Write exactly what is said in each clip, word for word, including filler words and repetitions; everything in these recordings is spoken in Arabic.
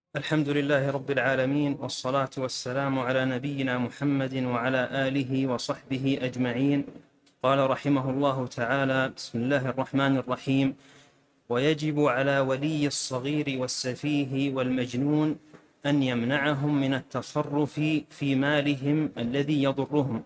الحمد لله رب العالمين، والصلاة والسلام على نبينا محمد وعلى آله وصحبه أجمعين. قال رحمه الله تعالى: بسم الله الرحمن الرحيم. ويجب على ولي الصغير والسفيه والمجنون أن يمنعهم من التصرف في مالهم الذي يضرهم.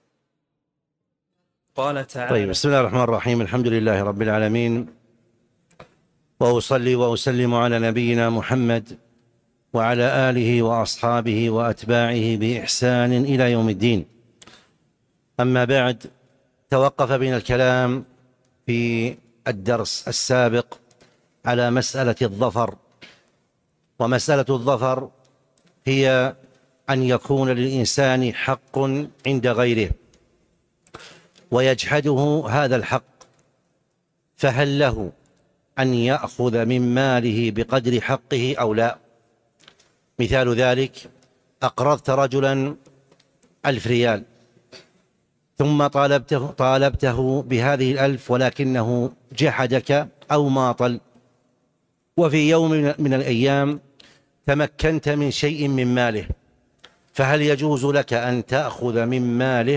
قال تعالى: طيب، بسم الله الرحمن الرحيم. الحمد لله رب العالمين، وأصلي وأسلم على نبينا محمد وعلى آله وأصحابه وأتباعه بإحسان إلى يوم الدين. أما بعد، توقف بنا الكلام في الدرس السابق على مسألة الظفر، ومسألة الظفر هي أن يكون للإنسان حق عند غيره ويجحده هذا الحق، فهل له أن يأخذ من ماله بقدر حقه أو لا؟ مثال ذلك: أقرضت رجلا ألف ريال، ثم طالبته, طالبته بهذه الألف ولكنه جحدك أو ماطل، وفي يوم من الأيام تمكنت من شيء من ماله، فهل يجوز لك أن تأخذ من ماله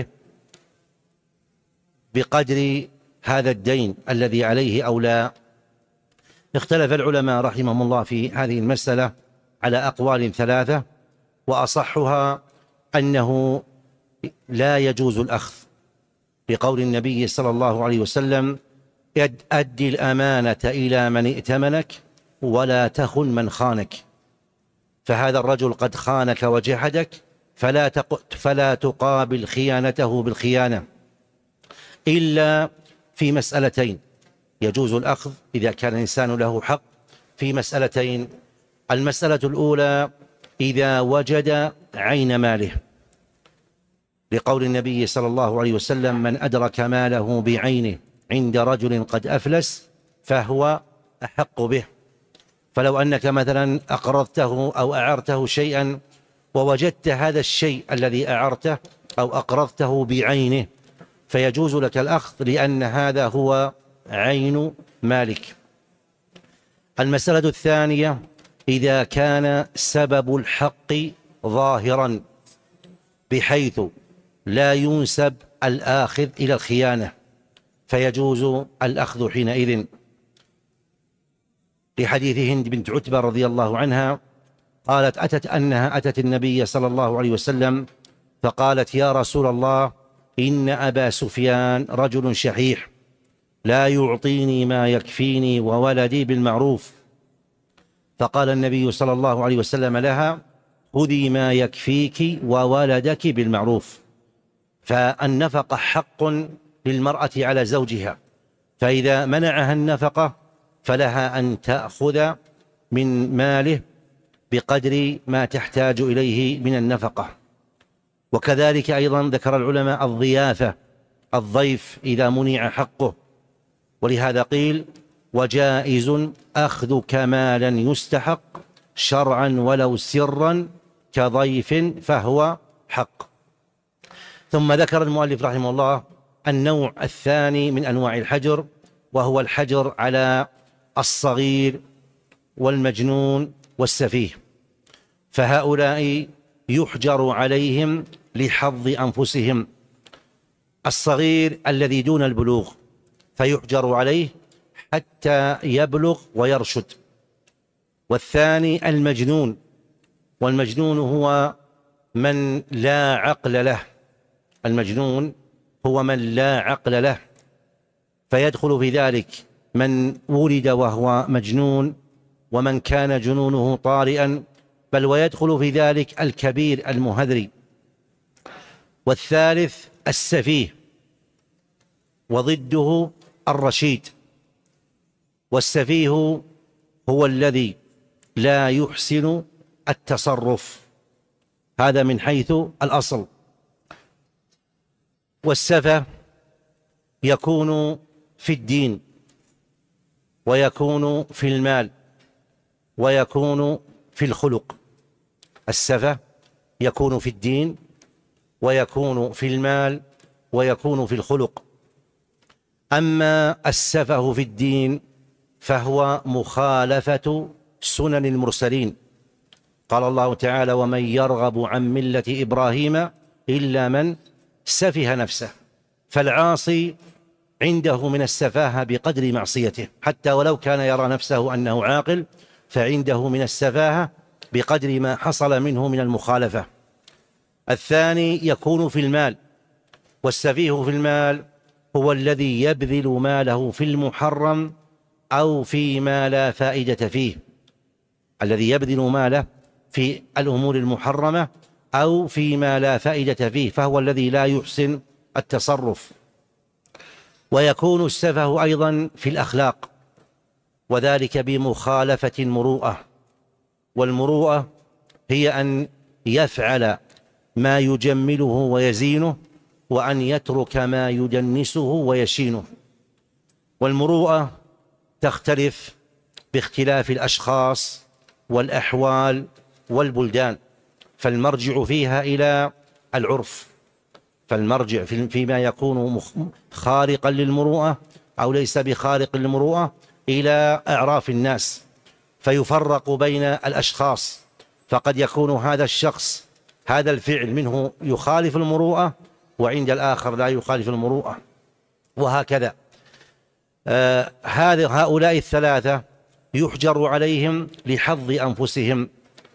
بقدر هذا الدين الذي عليه أو لا؟ اختلف العلماء رحمهم الله في هذه المسألة على أقوال ثلاثة، وأصحها أنه لا يجوز الأخذ، لقول النبي صلى الله عليه وسلم: أد الأمانة إلى من ائتمنك ولا تخن من خانك. فهذا الرجل قد خانك وجحدك، فلا, فلا تقابل خيانته بالخيانة، إلا في مسألتين يجوز الأخذ إذا كان الإنسان له حق، في مسألتين: المسألة الأولى إذا وجد عين ماله، لقول النبي صلى الله عليه وسلم: من أدرك ماله بعينه عند رجل قد أفلس فهو أحق به. فلو أنك مثلا أقرضته أو أعرته شيئا ووجدت هذا الشيء الذي أعرته أو أقرضته بعينه، فيجوز لك الأخذ، لأن هذا هو عين مالك. المسألة الثانية: إذا كان سبب الحق ظاهرا بحيث لا ينسب الآخذ إلى الخيانة، فيجوز الأخذ حينئذ، لحديث هند بنت عتبة رضي الله عنها قالت أتت أنها أتت النبي صلى الله عليه وسلم فقالت: يا رسول الله، إن أبا سفيان رجل شحيح لا يعطيني ما يكفيني وولدي بالمعروف. فقال النبي صلى الله عليه وسلم لها: خذي ما يكفيك وولدك بالمعروف. فالنفقة حق للمرأة على زوجها، فإذا منعها النفقة فلها أن تأخذ من ماله بقدر ما تحتاج إليه من النفقة. وكذلك أيضا ذكر العلماء الضيافة، الضيف إذا منع حقه، ولهذا قيل: وجائز أخذ كمالا يستحق شرعا ولو سرا كضيف فهو حق. ثم ذكر المؤلف رحمه الله النوع الثاني من أنواع الحجر، وهو الحجر على الصغير والمجنون والسفيه، فهؤلاء يحجر عليهم لحظ أنفسهم. الصغير الذي دون البلوغ فيحجر عليه حتى يبلغ ويرشد، والثاني المجنون، والمجنون هو من لا عقل له، المجنون هو من لا عقل له، فيدخل في ذلك من ولد وهو مجنون، ومن كان جنونه طارئا، بل ويدخل في ذلك الكبير المهذري. والثالث السفيه، وضده الرشيد. والسفيه هو الذي لا يحسن التصرف، هذا من حيث الأصل. والسفه يكون في الدين، ويكون في المال، ويكون في الخلق. السفه يكون في الدين، ويكون في المال، ويكون في الخلق. أما السفه في الدين فهو مخالفة سنن المرسلين، قال الله تعالى: ومن يرغب عن ملة إبراهيم إلا من سفه نفسه. فالعاصي عنده من السفاهة بقدر معصيته، حتى ولو كان يرى نفسه أنه عاقل فعنده من السفاهة بقدر ما حصل منه من المخالفة. الثاني يكون في المال، والسفيه في المال هو الذي يبذل ماله في المحرم أو فيما لا فائدة فيه، الذي يبذل ماله في الأمور المحرمة أو فيما لا فائدة فيه، فهو الذي لا يحسن التصرف. ويكون السفه أيضا في الأخلاق، وذلك بمخالفة المروءة. والمروءة هي أن يفعل ما يجمله ويزينه، وأن يترك ما يدنسه ويشينه. والمروءة تختلف باختلاف الأشخاص والأحوال والبلدان، فالمرجع فيها إلى العرف، فالمرجع فيما يكون خارقا للمروءة أو ليس بخارق للمروءة إلى أعراف الناس، فيفرق بين الأشخاص، فقد يكون هذا الشخص هذا الفعل منه يخالف المروءة، وعند الآخر لا يخالف المروءة، وهكذا. آه هذا هؤلاء الثلاثة يحجر عليهم لحظ أنفسهم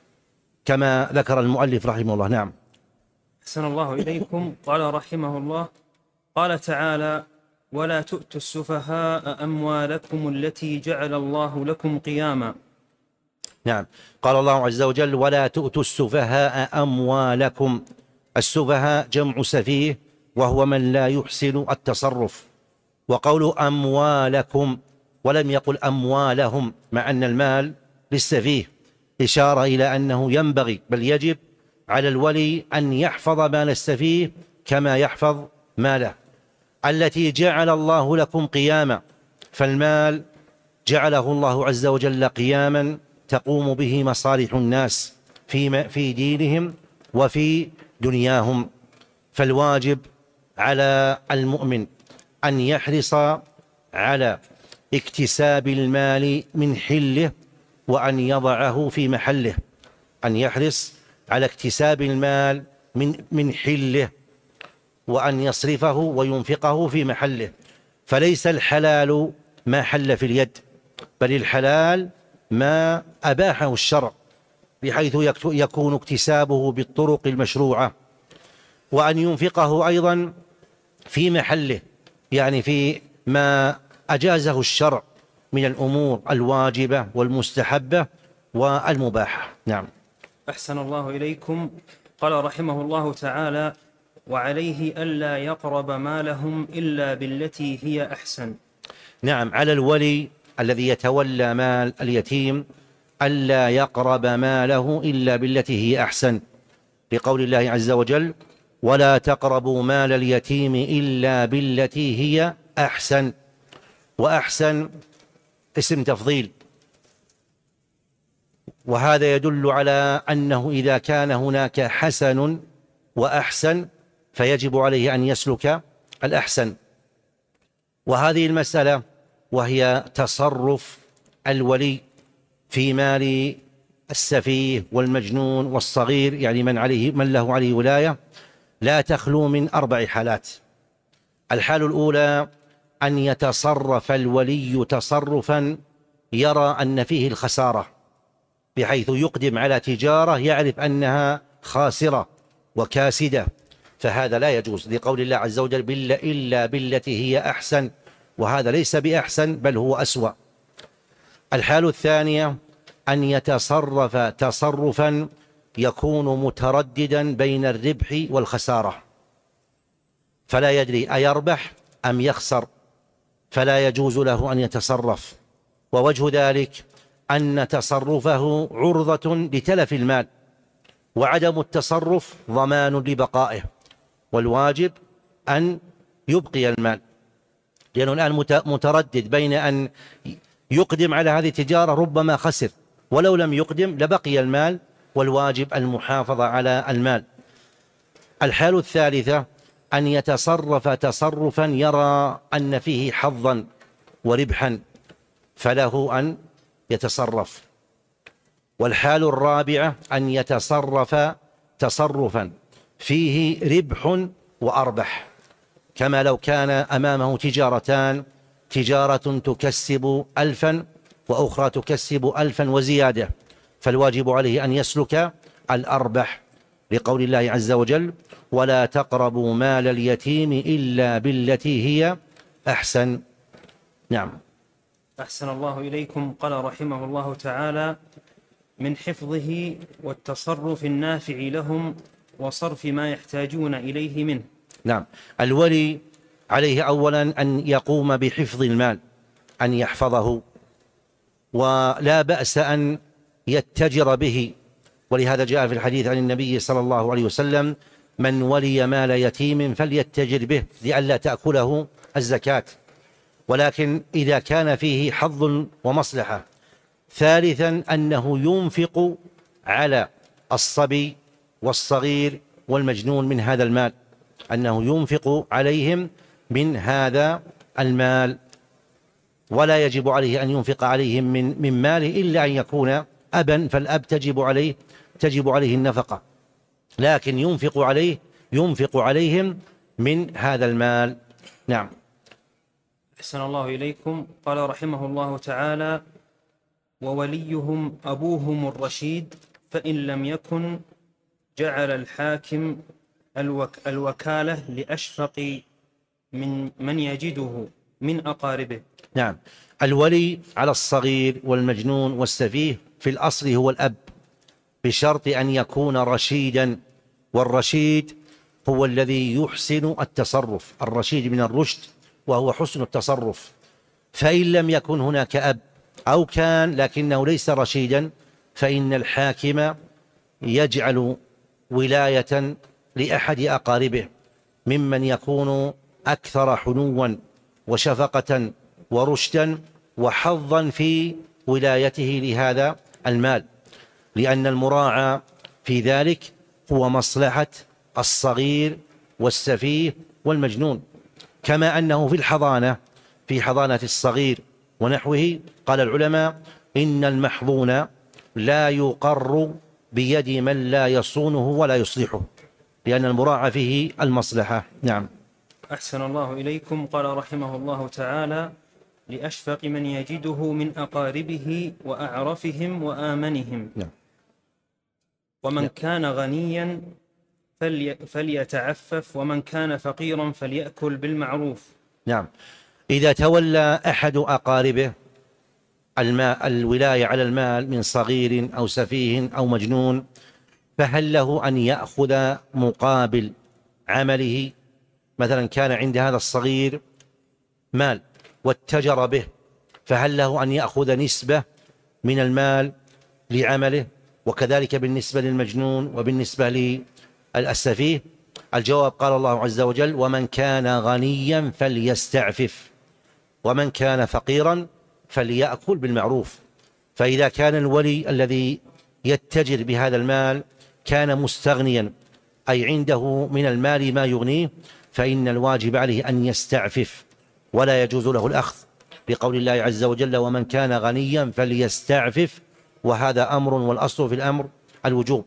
كما ذكر المؤلف رحمه الله. نعم. أحسن الله إليكم. قال رحمه الله: قال تعالى: ولا تؤتوا السفهاء أموالكم التي جعل الله لكم قياما. نعم. قال الله عز وجل: ولا تؤتوا السفهاء أموالكم. السفهاء جمع سفيه، وهو من لا يحسن التصرف. وقول أموالكم ولم يقل أموالهم، مع أن المال للسفيه، إشارة إلى أنه ينبغي بل يجب على الولي أن يحفظ مال السفيه كما يحفظ ماله. التي جعل الله لكم قياما، فالمال جعله الله عز وجل قياما تقوم به مصالح الناس في في دينهم وفي دنياهم. فالواجب على المؤمن أن يحرص على اكتساب المال من حله، وأن يضعه في محله، أن يحرص على اكتساب المال من من حله، وأن يصرفه وينفقه في محله. فليس الحلال ما حل في اليد، بل الحلال ما أباحه الشرع، بحيث يكون اكتسابه بالطرق المشروعة. وأن ينفقه أيضا في محله، يعني في ما أجازه الشرع من الأمور الواجبة والمستحبة والمباحة. نعم. أحسن الله إليكم. قال رحمه الله تعالى: وعليه ألا يقرب مالهم إلا بالتي هي أحسن. نعم، على الولي الذي يتولى مال اليتيم ألا يقرب ماله إلا بالتي هي أحسن، لقول الله عز وجل: ولا تقربوا مال اليتيم إلا بالتي هي أحسن. وأحسن اسم تفضيل، وهذا يدل على أنه إذا كان هناك حسن وأحسن فيجب عليه أن يسلك الأحسن. وهذه المسألة وهي تصرف الولي في مال السفيه والمجنون والصغير، يعني من عليه من له عليه ولاية، لا تخلو من أربع حالات. الحال الأولى أن يتصرف الولي تصرفا يرى أن فيه الخسارة، بحيث يقدم على تجارة يعرف أنها خاسرة وكاسدة، فهذا لا يجوز، لقول الله عز وجل: إلا بالتي هي أحسن، وهذا ليس بأحسن بل هو أسوأ. الحال الثانية أن يتصرف تصرفا يكون مترددا بين الربح والخسارة، فلا يدري أيربح أم يخسر، فلا يجوز له أن يتصرف. ووجه ذلك أن تصرفه عرضة لتلف المال، وعدم التصرف ضمان لبقائه، والواجب أن يبقي المال، لأنه الآن متردد بين أن يقدم على هذه التجارة ربما خسر، ولو لم يقدم لبقي المال، والواجب المحافظة على المال. الحالة الثالثة أن يتصرف تصرفا يرى أن فيه حظا وربحا، فله أن يتصرف. والحال الرابعة أن يتصرف تصرفا فيه ربح وأربح، كما لو كان أمامه تجارتان، تجارة تكسب ألفا وأخرى تكسب ألفا وزيادة، فالواجب عليه أن يسلك الأربح، لقول الله عز وجل: ولا تقربوا مال اليتيم إلا بالتي هي أحسن. نعم. أحسن الله إليكم. قال رحمه الله تعالى: من حفظه والتصرف النافع لهم وصرف ما يحتاجون إليه منه. نعم. الولي عليه أولا أن يقوم بحفظ المال، أن يحفظه، ولا بأس أن يتجر به، ولهذا جاء في الحديث عن النبي صلى الله عليه وسلم: من ولي مال يتيم فليتجر به لئلا تأكله الزكاة. ولكن إذا كان فيه حظ ومصلحة. ثالثا أنه ينفق على الصبي والصغير والمجنون من هذا المال، أنه ينفق عليهم من هذا المال، ولا يجب عليه أن ينفق عليهم من من ماله إلا أن يكون أبا، فالأب تجب عليه تجب عليه النفقة، لكن ينفق عليه ينفق عليهم من هذا المال. نعم. أحسن الله إليكم. قال رحمه الله تعالى: ووليهم أبوهم الرشيد، فإن لم يكن جعل الحاكم الوك الوكالة لأشفق من من يجده من أقاربه. نعم. الولي على الصغير والمجنون والسفيه في الأصل هو الأب، بشرط أن يكون رشيدا، والرشيد هو الذي يحسن التصرف، الرشيد من الرشد وهو حسن التصرف. فإن لم يكن هناك أب أو كان لكنه ليس رشيدا، فإن الحاكم يجعل ولاية لأحد أقاربه ممن يكون أكثر حنوا وشفقة ورشدا وحظا في ولايته لهذا المال، لأن المراعى في ذلك هو مصلحة الصغير والسفيه والمجنون. كما أنه في الحضانة في حضانة الصغير ونحوه قال العلماء: إن المحظون لا يقر بيد من لا يصونه ولا يصلحه، لأن المراعى فيه المصلحة. نعم. أحسن الله إليكم. قال رحمه الله تعالى: لأشفق من يجده من أقاربه وأعرفهم وآمنهم. نعم. ومن نعم. كان غنيا فلي فليتعفف، ومن كان فقيرا فليأكل بالمعروف. نعم. إذا تولى أحد أقاربه الماء الولاية على المال من صغير أو سفيه أو مجنون، فهل له أن يأخذ مقابل عمله؟ مثلا كان عند هذا الصغير مال واتجر به، فهل له أن يأخذ نسبة من المال لعمله؟ وكذلك بالنسبة للمجنون وبالنسبة للسفيه. الجواب: قال الله عز وجل: ومن كان غنيا فليستعفف، ومن كان فقيرا فليأكل بالمعروف. فإذا كان الولي الذي يتجر بهذا المال كان مستغنيا، أي عنده من المال ما يغنيه، فإن الواجب عليه أن يستعفف ولا يجوز له الأخذ، لقول الله عز وجل: ومن كان غنيا فليستعفف، وهذا أمر، والأصل في الأمر الوجوب.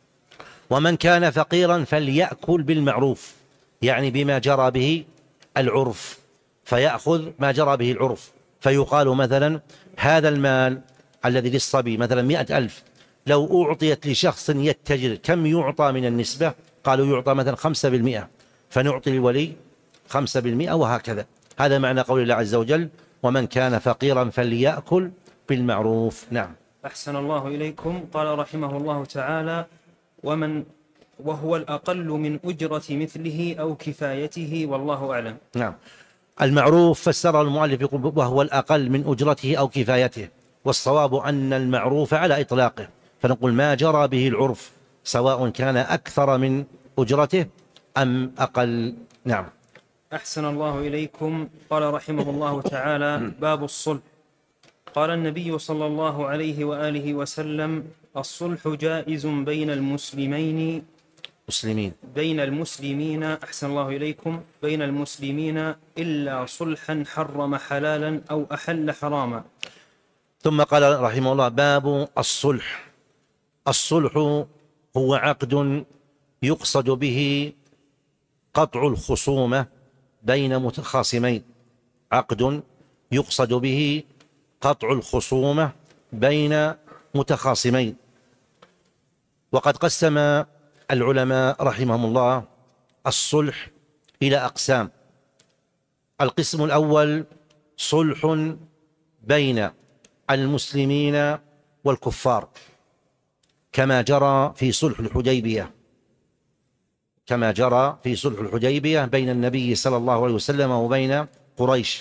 ومن كان فقيرا فليأكل بالمعروف، يعني بما جرى به العرف، فيأخذ ما جرى به العرف. فيقال مثلا: هذا المال الذي للصبي مثلا مئة ألف، لو أعطيت لشخص يتجر كم يعطى من النسبة؟ قالوا يعطى مثلا خمسة بالمئة، فنعطي للولي خمسة بالمئة، وهكذا. هذا معنى قول الله عز وجل: ومن كان فقيرا فليأكل بالمعروف. نعم. أحسن الله إليكم. قال رحمه الله تعالى: ومن وهو الأقل من أجرة مثله أو كفايته، والله أعلم. نعم. المعروف فسره المؤلف يقول: وهو الأقل من أجرته أو كفايته، والصواب أن المعروف على إطلاقه، فنقول ما جرى به العرف، سواء كان أكثر من أجرته أم أقل. نعم. أحسن الله إليكم. قال رحمه الله تعالى: باب الصلح. قال النبي صلى الله عليه وآله وسلم: الصلح جائز بين المسلمين مسلمين بين المسلمين أحسن الله إليكم بين المسلمين إلا صلحا حرم حلالا أو أحل حراما. ثم قال رحمه الله: باب الصلح. الصلح هو عقد يقصد به قطع الخصومة بين متخاصمين، عقد يقصد به قطع الخصومة بين متخاصمين. وقد قسم العلماء رحمهم الله الصلح إلى أقسام. القسم الأول صلح بين المسلمين والكفار، كما جرى في صلح الحديبية كما جرى في صلح الحديبية بين النبي صلى الله عليه وسلم وبين قريش.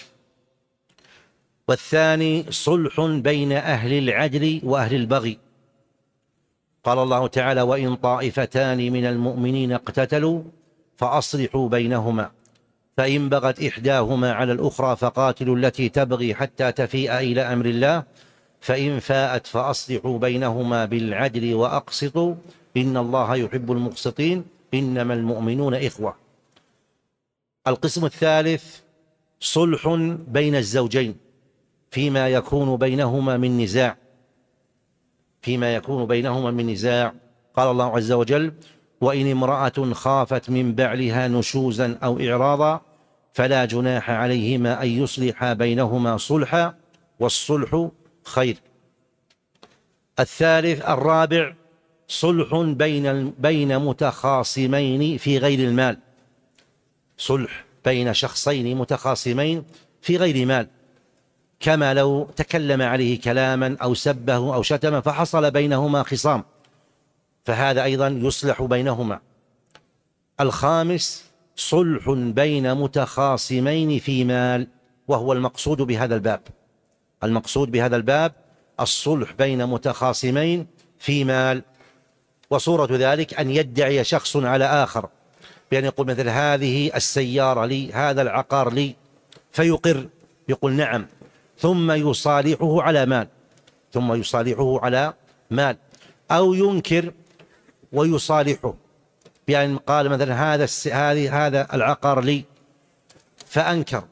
والثاني صلح بين أهل العدل وأهل البغي، قال الله تعالى: وإن طائفتان من المؤمنين اقتتلوا فأصلحوا بينهما فإن بغت إحداهما على الأخرى فقاتلوا التي تبغي حتى تفيء إلى أمر الله فإن فاءت فأصلحوا بينهما بالعدل وأقسطوا إن الله يحب المقسطين إنما المؤمنون إخوة. القسم الثالث صلح بين الزوجين فيما يكون بينهما من نزاع فيما يكون بينهما من نزاع قال الله عز وجل: وإن امرأة خافت من بعلها نشوزا أو إعراضا فلا جناح عليهما أن يصلحا بينهما صلحا والصلح خير. الثالث الرابع صلح بين بين متخاصمين في غير المال، صلح بين شخصين متخاصمين في غير مال، كما لو تكلم عليه كلاما أو سبه أو شتم فحصل بينهما خصام، فهذا أيضا يصلح بينهما. الخامس صلح بين متخاصمين في مال، وهو المقصود بهذا الباب المقصود بهذا الباب الصلح بين متخاصمين في مال. وصورة ذلك أن يدعي شخص على آخر بأن يقول مثل: هذه السيارة لي، هذا العقار لي، فيقر يقول نعم، ثم يصالحه على مال ثم يصالحه على مال أو ينكر ويصالحه بأن قال مثلا: هذا هذه هذا العقار لي، فأنكر،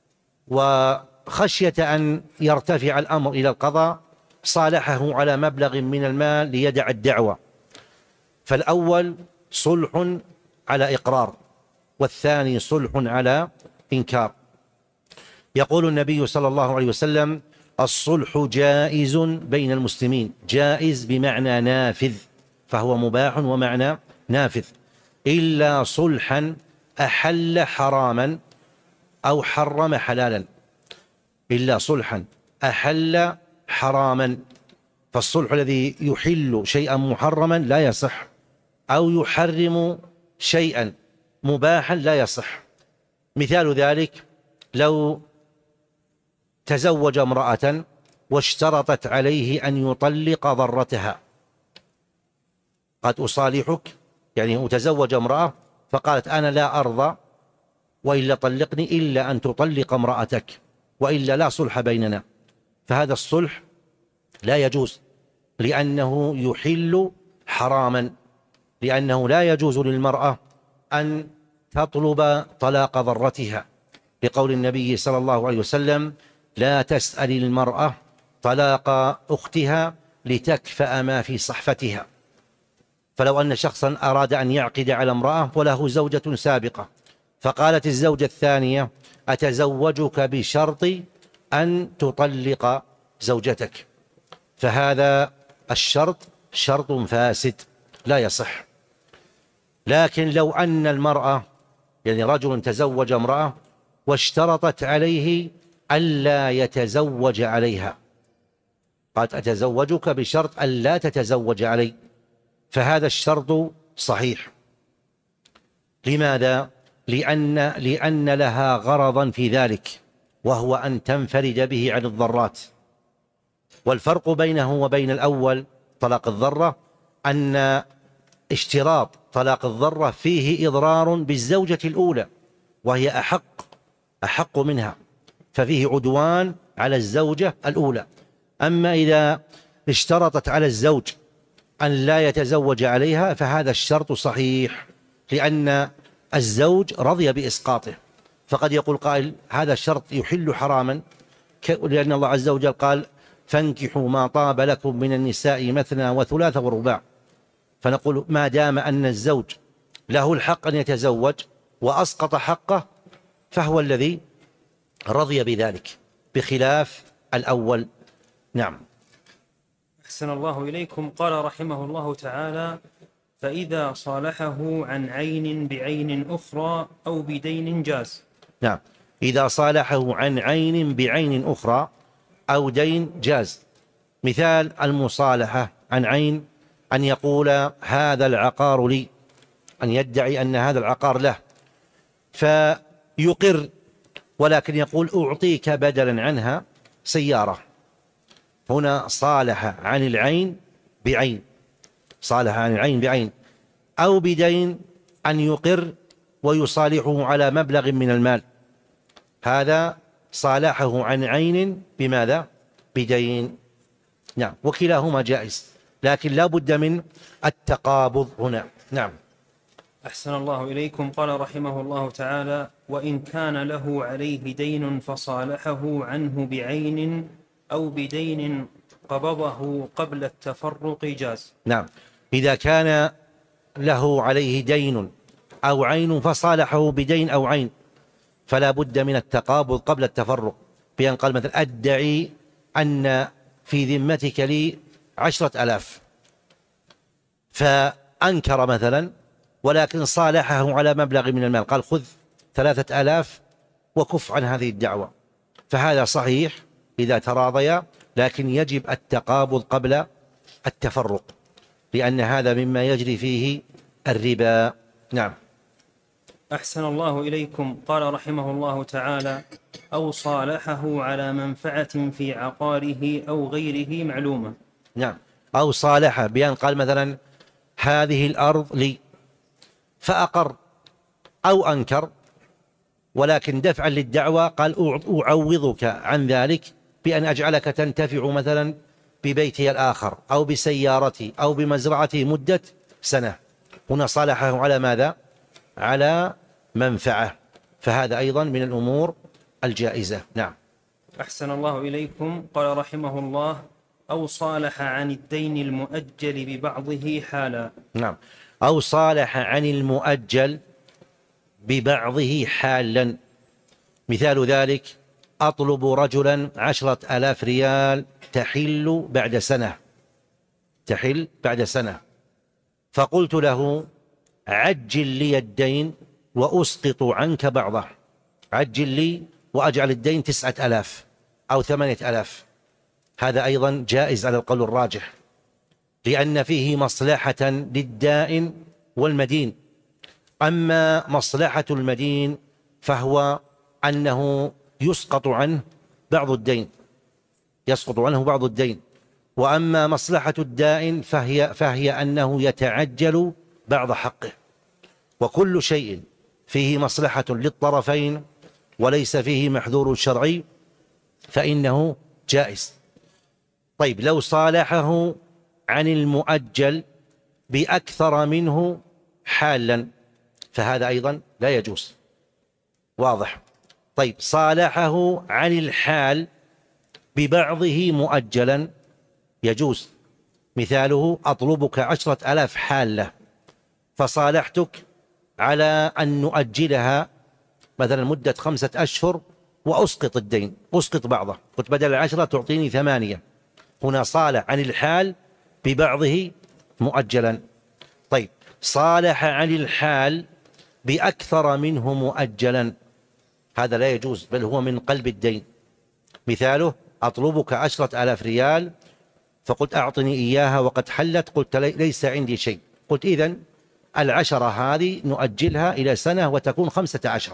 وخشية أن يرتفع الأمر إلى القضاء صالحه على مبلغ من المال ليدع الدعوة. فالأول صلح على إقرار، والثاني صلح على إنكار. يقول النبي صلى الله عليه وسلم: الصلح جائز بين المسلمين، جائز بمعنى نافذ، فهو مباح ومعنى نافذ، إلا صلحا أحل حراما أو حرم حلالا، إلا صلحا أحل حراما، فالصلح الذي يحل شيئا محرما لا يصح، أو يحرم شيئا مباحا لا يصح. مثال ذلك: لو تزوج امرأة واشترطت عليه أن يطلق ضرتها، قد أصالحك، يعني تزوج امرأة فقالت: أنا لا أرضى وإلا طلقني إلا أن تطلق امرأتك وإلا لا صلح بيننا، فهذا الصلح لا يجوز، لأنه يحل حراما، لأنه لا يجوز للمرأة أن تطلب طلاق ضرتها، لقول النبي صلى الله عليه وسلم: لا تسأل المرأة طلاق أختها لتكفأ ما في صحفتها. فلو أن شخصا أراد أن يعقد على امرأة وله زوجة سابقة، فقالت الزوجة الثانية: أتزوجك بشرط أن تطلق زوجتك، فهذا الشرط شرط فاسد لا يصح. لكن لو أن المرأة، يعني رجل تزوج امرأة واشترطت عليه ألا يتزوج عليها، قالت: أتزوجك بشرط ألا تتزوج علي، فهذا الشرط صحيح. لماذا؟ لأن, لأن لها غرضا في ذلك، وهو أن تنفرد به عن الضرات. والفرق بينه وبين الأول طلاق الضرة أن اشتراط طلاق الضرة فيه إضرار بالزوجة الأولى، وهي أحق أحق منها، ففيه عدوان على الزوجة الأولى. أما إذا اشترطت على الزوج أن لا يتزوج عليها فهذا الشرط صحيح، لأن الزوج رضي بإسقاطه. فقد يقول قائل: هذا الشرط يحل حراما، لأن الله عز وجل قال: فانكحوا ما طاب لكم من النساء مثنى وثلاث ورباع. فنقول ما دام أن الزوج له الحق أن يتزوج وأسقط حقه فهو الذي رضي بذلك، بخلاف الأول. نعم. أحسن الله إليكم. قال رحمه الله تعالى: فإذا صالحه عن عين بعين أخرى أو بدين جاز. نعم، إذا صالحه عن عين بعين أخرى أو دين جاز. مثال المصالحة عن عين أن يقول هذا العقار لي، أن يدعي أن هذا العقار له، فيقر ولكن يقول أعطيك بدلا عنها سيارة. هنا صالح عن العين بعين، صالح عن العين بعين. أو بدين أن يقر ويصالحه على مبلغ من المال، هذا صالحه عن عين بماذا؟ بدين. نعم، وكلاهما جائز، لكن لا بد من التقابض هنا. نعم. أحسن الله إليكم. قال رحمه الله تعالى: وإن كان له عليه دين فصالحه عنه بعين أو بدين قبضه قبل التفرق جاز. نعم، إذا كان له عليه دين أو عين فصالحه بدين أو عين فلا بد من التقابض قبل التفرق، بأن قال مثلا أدعي أن في ذمتك لي عشرة ألاف، فأنكر مثلا ولكن صالحه على مبلغ من المال، قال خذ ثلاثة ألاف وكف عن هذه الدعوة، فهذا صحيح إذا تراضيا، لكن يجب التقابض قبل التفرق، لأن هذا مما يجري فيه الربا. نعم. أحسن الله إليكم. قال رحمه الله تعالى: أو صالحه على منفعة في عقاره أو غيره معلومة. نعم، أو صالحه بأن قال مثلا هذه الأرض لي، فأقر أو أنكر، ولكن دفعا للدعوة قال أعوضك عن ذلك بأن أجعلك تنتفع مثلا ببيتي الآخر أو بسيارتي أو بمزرعتي مدة سنة. هنا صالحه على ماذا؟ على منفعة، فهذا أيضا من الأمور الجائزة. نعم. أحسن الله إليكم. قال رحمه الله: أو صالح عن الدين المؤجل ببعضه حالا. نعم، أو صالح عن المؤجل ببعضه حالا. مثال ذلك أطلب رجلا عشرة آلاف ريال تحل بعد سنة، تحل بعد سنة، فقلت له عجل لي الدين وأسقط عنك بعضه، عجل لي وأجعل الدين تسعة آلاف أو ثمانية آلاف. هذا أيضا جائز على القول الراجح، لأن فيه مصلحة للدائن والمدين. أما مصلحة المدين فهو أنه يسقط عنه بعض الدين، يسقط عنه بعض الدين. وأما مصلحة الدائن فهي, فهي أنه يتعجل بعض حقه. وكل شيء فيه مصلحة للطرفين وليس فيه محذور شرعي فإنه جائز. طيب، لو صالحه عن المؤجل بأكثر منه حالا فهذا أيضا لا يجوز. واضح؟ طيب، صالحه عن الحال ببعضه مؤجلا يجوز. مثاله أطلبك عشرة ألاف حالة، فصالحتك على أن نؤجلها مثلا مدة خمسة أشهر وأسقط الدين، أسقط بعضه، قلت بدل العشرة تعطيني ثمانية. هنا صالح عن الحال ببعضه مؤجلا. طيب، صالح عن الحال بأكثر منه مؤجلا، هذا لا يجوز، بل هو من قلب الدين. مثاله أطلبك عشرة آلاف ريال، فقلت أعطني إياها وقد حلت، قلت ليس عندي شيء، قلت إذن العشرة هذه نؤجلها إلى سنة وتكون خمسة عشر،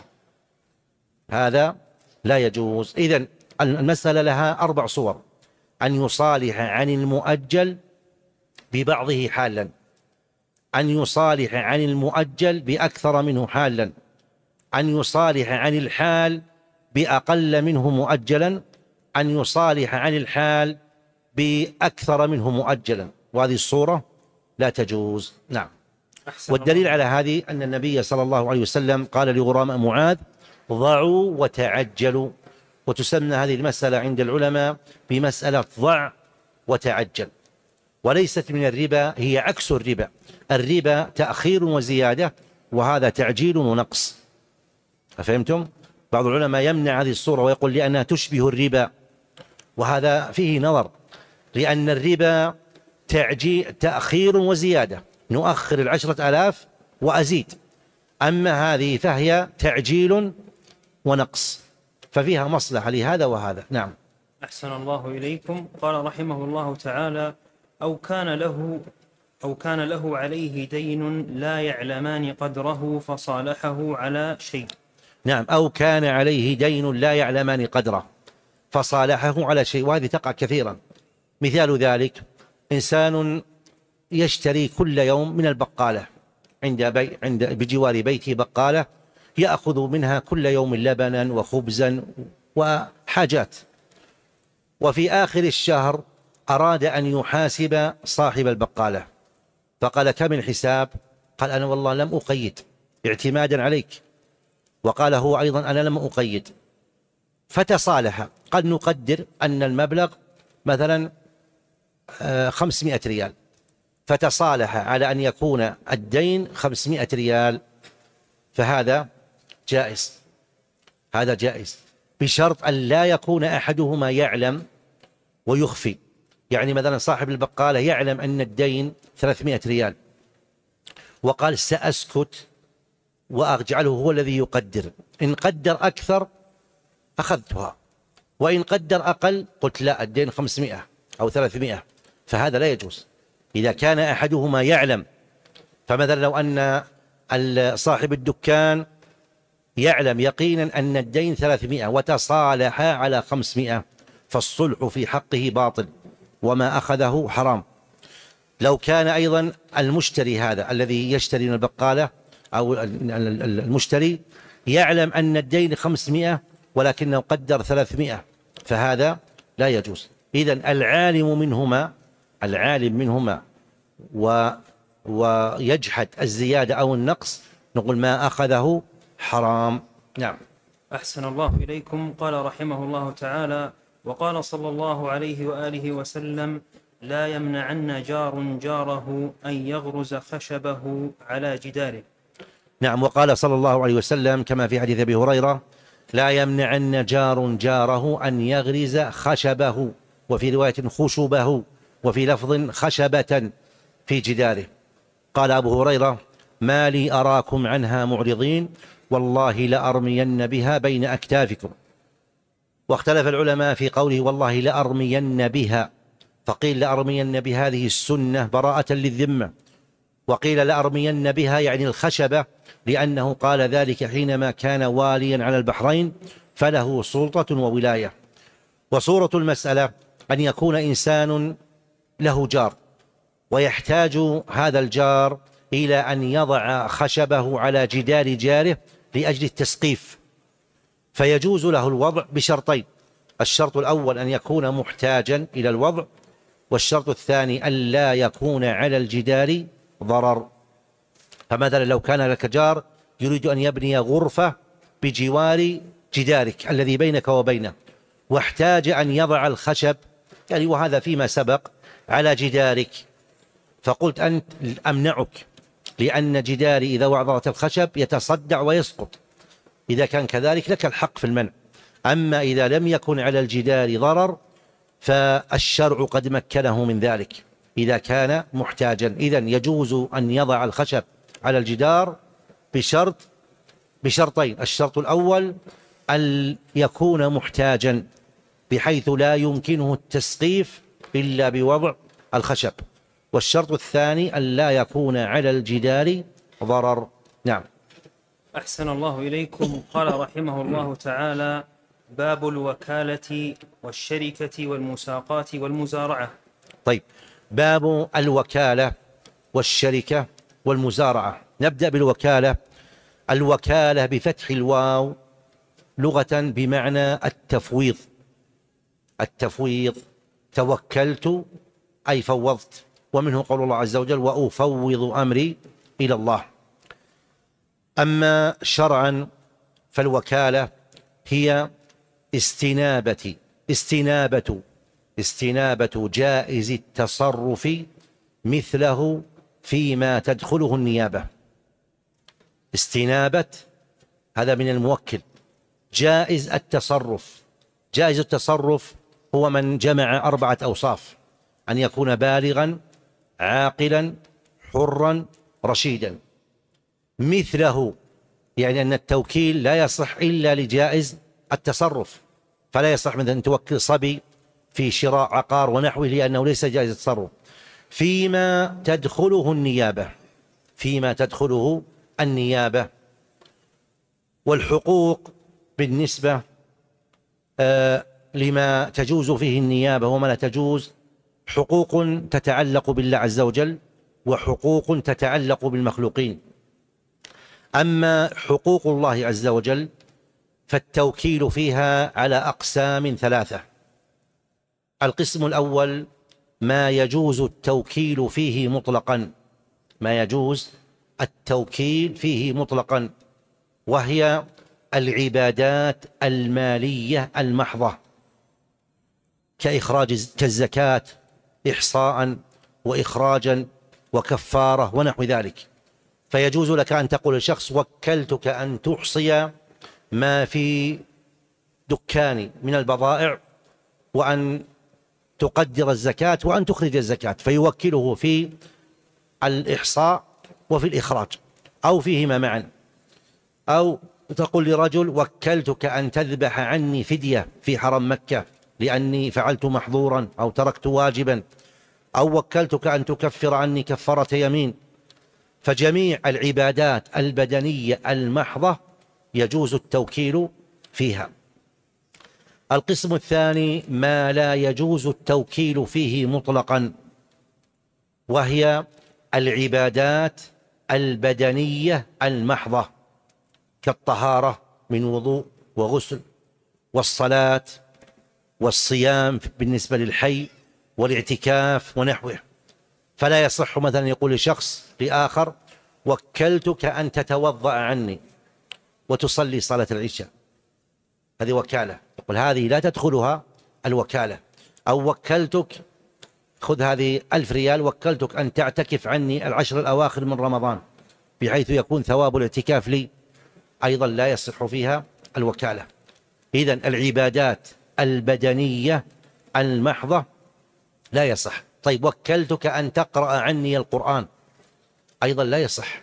هذا لا يجوز. إذن المسألة لها أربع صور: أن يصالح عن المؤجل ببعضه حالا، أن يصالح عن المؤجل بأكثر منه حالا، أن يصالح عن الحال بأقل منه مؤجلا، أن يصالح عن الحال بأكثر منه مؤجلا، وهذه الصورة لا تجوز. نعم. والدليل على هذه أن النبي صلى الله عليه وسلم قال لغرماء معاذ: ضعوا وتعجلوا، وتسمى هذه المسألة عند العلماء بمسألة ضع وتعجل، وليست من الربا، هي عكس الربا. الربا تأخير وزيادة، وهذا تعجيل ونقص. أفهمتم؟ بعض العلماء يمنع هذه الصورة ويقول لأنها تشبه الربا، وهذا فيه نظر، لأن الربا تعجيل تأخير وزيادة، نؤخر العشرة آلاف وأزيد، أما هذه فهي تعجيل ونقص، ففيها مصلحة لهذا وهذا. نعم. أحسن الله إليكم. قال رحمه الله تعالى: أو كان له أو كان له عليه دين لا يعلمان قدره فصالحه على شيء. نعم، أو كان عليه دين لا يعلمان قدره فصالحه على شيء، وهذه تقع كثيرا. مثال ذلك إنسان يشتري كل يوم من البقالة، عند, بي عند بجوار بيته بقالة، يأخذ منها كل يوم لبنا وخبزا وحاجات، وفي آخر الشهر أراد أن يحاسب صاحب البقالة، فقال: كم الحساب؟ قال: أنا والله لم أقيد، اعتمادا عليك. وقال هو أيضا: أنا لم أقيد. فتصالح، قد نقدر أن المبلغ مثلا خمسمائة ريال، فتصالح على أن يكون الدين خمسمائة ريال، فهذا جائز، هذا جائز، بشرط أن لا يكون أحدهما يعلم ويخفي. يعني مثلا صاحب البقالة يعلم أن الدين ثلاثمائة ريال، وقال: سأسكت وأجعله هو الذي يقدر، إن قدر أكثر أخذتها، وإن قدر أقل قلت لا، الدين خمسمائة أو ثلاثمائة، فهذا لا يجوز. إذا كان أحدهما يعلم، فمثلا لو أن صاحب الدكان يعلم يقينا أن الدين ثلاثمائة وتصالح على خمسمائة، فالصلح في حقه باطل وما أخذه حرام. لو كان أيضا المشتري هذا الذي يشتري من البقالة أو المشتري يعلم أن الدين خمسمائة ولكنه قدر ثلاثمائة، فهذا لا يجوز. إذن العالم منهما العالم منهما و ويجحد الزيادة أو النقص، نقول ما أخذه حرام. نعم. أحسن الله إليكم. قال رحمه الله تعالى: وقال صلى الله عليه وآله وسلم: لا يمنعن جار جاره أن يغرز خشبه على جداره. نعم. وقال صلى الله عليه وسلم كما في حديث أبي هريرة: لا يمنعن جار جاره أن يغرز خشبه، وفي رواية خشبه، وفي لفظ خشبة في جداره. قال أبو هريرة: ما لي أراكم عنها معرضين، والله لأرمين بها بين أكتافكم. واختلف العلماء في قوله والله لأرمين بها، فقيل لأرمين بهذه السنة براءة للذمة، وقيل لأرمين بها يعني الخشبة، لأنه قال ذلك حينما كان واليا على البحرين فله سلطة وولاية. وصورة المسألة أن يكون إنسان له جار ويحتاج هذا الجار إلى أن يضع خشبه على جدار جاره لأجل التسقيف، فيجوز له الوضع بشرطين: الشرط الأول أن يكون محتاجا إلى الوضع، والشرط الثاني أن لا يكون على الجدار ضرر. فمثلا لو كان لك جار يريد أن يبني غرفة بجوار جدارك الذي بينك وبينه، واحتاج أن يضع الخشب، يعني وهذا فيما سبق، على جدارك، فقلت أنت أمنعك، لأن جداري إذا وضعت الخشب يتصدع ويسقط، إذا كان كذلك لك الحق في المنع. أما إذا لم يكن على الجدار ضرر فالشرع قد مكنه من ذلك إذا كان محتاجا. إذن يجوز أن يضع الخشب على الجدار بشرط بشرطين: الشرط الأول أن يكون محتاجا بحيث لا يمكنه التسقيف إلا بوضع الخشب، والشرط الثاني أن لا يكون على الجدار ضرر. نعم. أحسن الله إليكم. قال رحمه الله تعالى: باب الوكالة والشركة والمساقات والمزارعة. طيب، باب الوكالة والشركة والمزارعة. نبدأ بالوكالة. الوكالة بفتح الواو لغة بمعنى التفويض. التفويض، توكلت أي فوضت، ومنه قول الله عز وجل: وأفوض أمري إلى الله. أما شرعا فالوكالة هي استنابة استنابة استنابة جائز التصرف مثله فيما تدخله النيابة. استنابة هذا من الموكل. جائز التصرف، جائز التصرف هو من جمع أربعة أوصاف: أن يكون بالغا عاقلا حرا رشيدا. مثله يعني أن التوكيل لا يصح إلا لجائز التصرف، فلا يصح مثلا أن توكل صبي في شراء عقار ونحوه لأنه ليس جائز التصرف. فيما تدخله النيابة، فيما تدخله النيابة. والحقوق بالنسبة آه لما تجوز فيه النيابة وما لا تجوز، حقوق تتعلق بالله عز وجل وحقوق تتعلق بالمخلوقين. أما حقوق الله عز وجل فالتوكيل فيها على أقسام ثلاثة. القسم الأول ما يجوز التوكيل فيه مطلقا، ما يجوز التوكيل فيه مطلقا، وهي العبادات المالية المحضة كإخراج كالزكاة إحصاء وإخراجا وكفارة ونحو ذلك. فيجوز لك أن تقول لشخص: وكلتك أن تحصي ما في دكاني من البضائع وأن تقدر الزكاة وأن تخرج الزكاة، فيوكله في الإحصاء وفي الإخراج أو فيهما معا. أو تقول لرجل: وكلتك أن تذبح عني فدية في حرم مكة لأني فعلت محظورا أو تركت واجبا، أو وكلتك أن تكفر عني كفارة يمين. فجميع العبادات البدنية المحضة يجوز التوكيل فيها. القسم الثاني ما لا يجوز التوكيل فيه مطلقا، وهي العبادات البدنية المحضة كالطهارة من وضوء وغسل، والصلاة والصيام بالنسبة للحي، والاعتكاف ونحوه. فلا يصح مثلا يقول لشخص لآخر: وكلتك أن تتوضأ عني وتصلي صلاة العشاء، هذه وكالة، يقول هذه لا تدخلها الوكالة. أو وكلتك، خذ هذه ألف ريال، وكلتك أن تعتكف عني العشر الأواخر من رمضان بحيث يكون ثواب الاعتكاف لي، أيضا لا يصح فيها الوكالة. إذن العبادات البدنية المحضة لا يصح. طيب وكلتك أن تقرأ عني القرآن، أيضا لا يصح.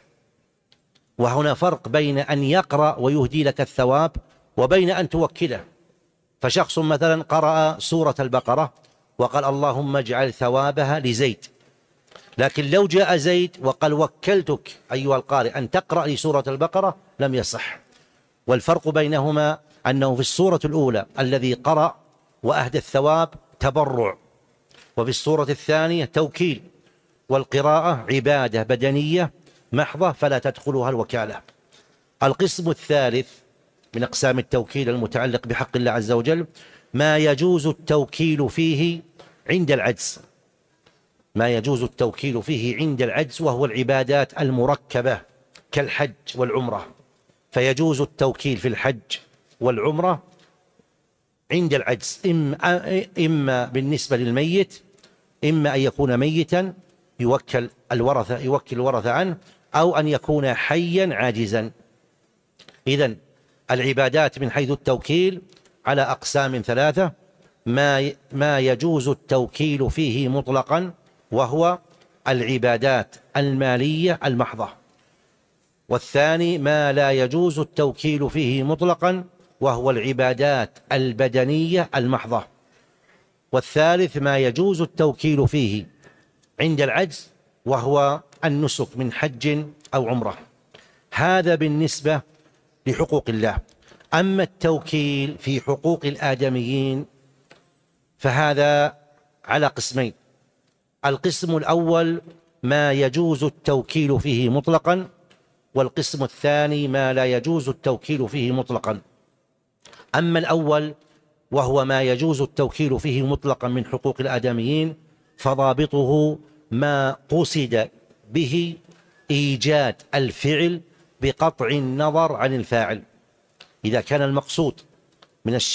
وهنا فرق بين أن يقرأ ويهدي لك الثواب وبين أن توكله. فشخص مثلا قرأ سورة البقرة وقال: اللهم اجعل ثوابها لزيد، لكن لو جاء زيد وقال: وكلتك أيها القارئ أن تقرأ لي سورة البقرة، لم يصح. والفرق بينهما أنه في السورة الأولى الذي قرأ وأهدى الثواب تبرع، وفي السورة الثانية توكيل، والقراءة عبادة بدنية محضة فلا تدخلها الوكالة. القسم الثالث من أقسام التوكيل المتعلق بحق الله عز وجل ما يجوز التوكيل فيه عند العجز، ما يجوز التوكيل فيه عند العجز، وهو العبادات المركبة كالحج والعمرة. فيجوز التوكيل في الحج والعمرة عند العجز، إما, إما بالنسبة للميت، إما أن يكون ميتا يوكل الورثة يوكل الورثة عنه، أو أن يكون حيا عاجزا. إذن العبادات من حيث التوكيل على أقسام ثلاثة: ما ما يجوز التوكيل فيه مطلقا وهو العبادات المالية المحضة، والثاني ما لا يجوز التوكيل فيه مطلقا وهو العبادات البدنية المحضة، والثالث ما يجوز التوكيل فيه عند العجز وهو النسك من حج أو عمرة. هذا بالنسبة لحقوق الله. أما التوكيل في حقوق الآدميين فهذا على قسمين: القسم الأول ما يجوز التوكيل فيه مطلقا، والقسم الثاني ما لا يجوز التوكيل فيه مطلقا. أما الأول وهو ما يجوز التوكيل فيه مطلقا من حقوق الآدميين فضابطه ما قصد به إيجاد الفعل بقطع النظر عن الفاعل. إذا كان المقصود من الشيء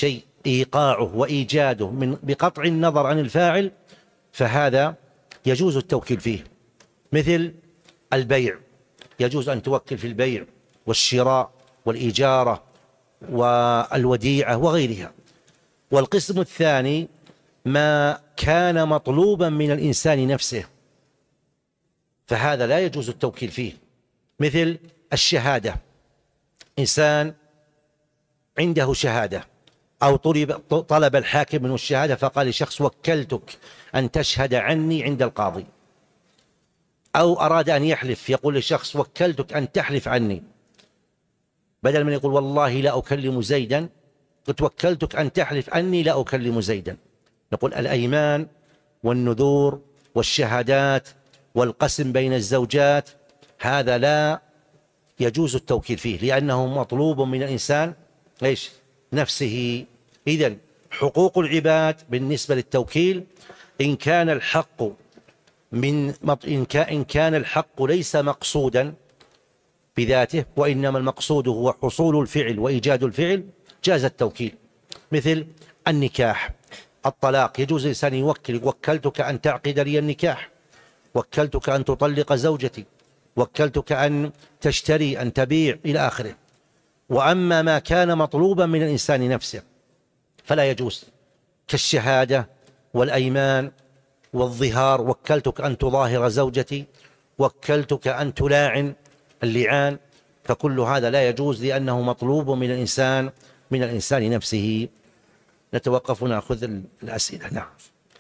إيقاعه وإيجاده من بقطع النظر عن الفاعل، فهذا يجوز التوكيل فيه. مثل البيع، يجوز أن توكل في البيع والشراء والإجارة والوديعة وغيرها. والقسم الثاني ما كان مطلوبا من الإنسان نفسه، فهذا لا يجوز التوكيل فيه. مثل الشهادة، إنسان عنده شهادة أو طلب, طلب الحاكم منه الشهادة فقال لشخص وكلتك أن تشهد عني عند القاضي، أو أراد أن يحلف يقول لشخص وكلتك أن تحلف عني، بدل من يقول والله لا أكلم زيدا قلت وكلتك أن تحلف أني لا أكلم زيدا. نقول الأيمان والنذور والشهادات والقسم بين الزوجات هذا لا يجوز التوكيل فيه، لأنه مطلوب من الإنسان إيش؟ نفسه. إذن حقوق العباد بالنسبة للتوكيل إن كان الحق من إن كان الحق ليس مقصودا بذاته، وإنما المقصود هو حصول الفعل وإيجاد الفعل، جاز التوكيل. مثل النكاح، الطلاق، يجوز الإنسان يوكل، وكلتك أن تعقد لي النكاح، وكلتك أن تطلق زوجتي، وكلتك أن تشتري أن تبيع إلى آخره. وأما ما كان مطلوبا من الإنسان نفسه فلا يجوز، كالشهادة والأيمان والظهار، وكلتك أن تظاهر زوجتي، وكلتك أن تلاعن اللعان، فكل هذا لا يجوز لأنه مطلوب من الإنسان من الإنسان نفسه. نتوقف ونأخذ الأسئلة. نعم.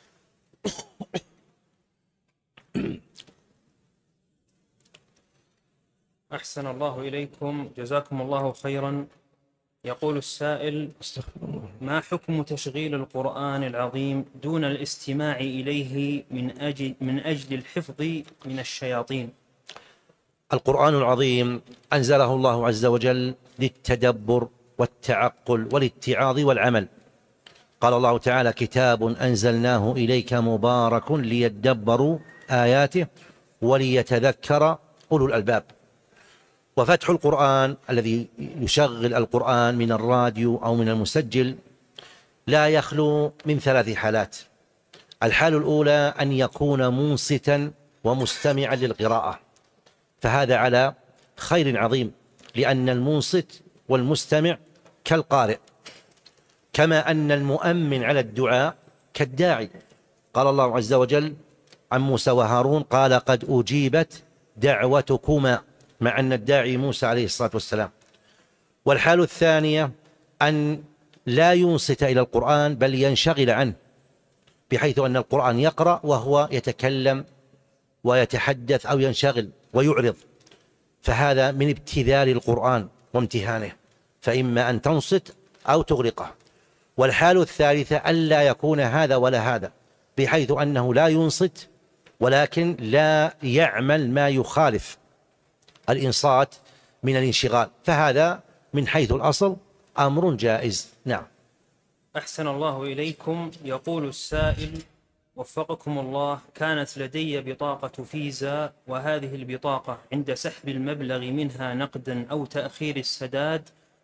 أحسن الله إليكم، جزاكم الله خيرا. يقول السائل: ما حكم تشغيل القرآن العظيم دون الاستماع إليه من أجل, من أجل الحفظ من الشياطين؟ القرآن العظيم أنزله الله عز وجل للتدبر والتعقل والاتعاظ والعمل. قال الله تعالى: كتاب أنزلناه إليك مبارك ليدبروا آياته وليتذكر أولو الألباب. وفتح القرآن الذي يشغل القرآن من الراديو أو من المسجل لا يخلو من ثلاث حالات. الحال الأولى أن يكون منصتا ومستمعا للقراءة، فهذا على خير عظيم، لأن المنصت والمستمع كالقارئ، كما أن المؤمن على الدعاء كالداعي. قال الله عز وجل عن موسى وهارون: قال قد أجيبت دعوتكما، مع أن الداعي موسى عليه الصلاة والسلام. والحال الثانية أن لا ينصت إلى القرآن بل ينشغل عنه، بحيث أن القرآن يقرأ وهو يتكلم ويتحدث أو ينشغل ويعرض، فهذا من ابتذال القرآن وامتهانه، فإما أن تنصت أو تغرقه. والحال الثالثة ألا يكون هذا ولا هذا، بحيث أنه لا ينصت ولكن لا يعمل ما يخالف الإنصات من الانشغال، فهذا من حيث الأصل أمر جائز. نعم. أحسن الله إليكم. يقول السائل: وفقكم الله، كانت لدي بطاقة فيزا، وهذه البطاقة عند سحب المبلغ منها نقدا أو تأخير السداد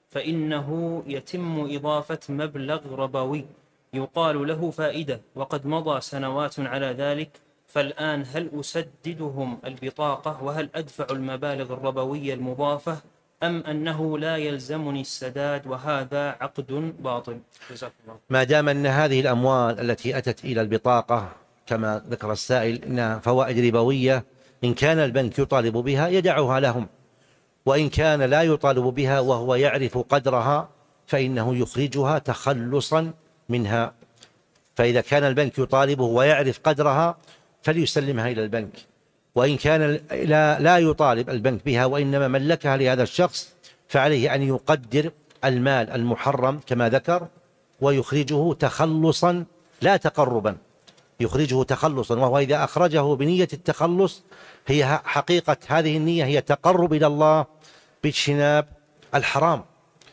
فإنه يتم إضافة مبلغ ربوي يقال له فائدة، وقد مضى سنوات على ذلك، فالآن هل أسددهم البطاقة وهل أدفع المبالغ الربوية المضافة أم أنه لا يلزمني السداد وهذا عقد باطل؟ جزاك الله. ما دام أن هذه الأموال التي أتت إلى البطاقة كما ذكر السائل إنها فوائد ربوية، إن كان البنك يطالب بها يدعها لهم، وإن كان لا يطالب بها وهو يعرف قدرها فإنه يخرجها تخلصا منها. فإذا كان البنك يطالبه ويعرف قدرها فليسلمها إلى البنك، وإن كان لا يطالب البنك بها وإنما ملكها لهذا الشخص فعليه أن يقدر المال المحرم كما ذكر ويخرجه تخلصا لا تقربا، يخرجه تخلصا. وهو إذا أخرجه بنية التخلص هي حقيقة هذه النية هي تقرب إلى الله باجتناب الحرام،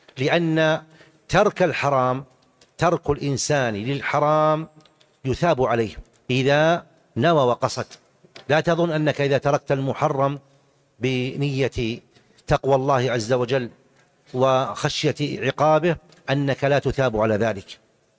لأن ترك الحرام ترك الإنسان للحرام يثاب عليه إذا نوى وقصد. لا تظن أنك إذا تركت المحرم بنية تقوى الله عز وجل وخشية عقابه أنك لا تثاب على ذلك،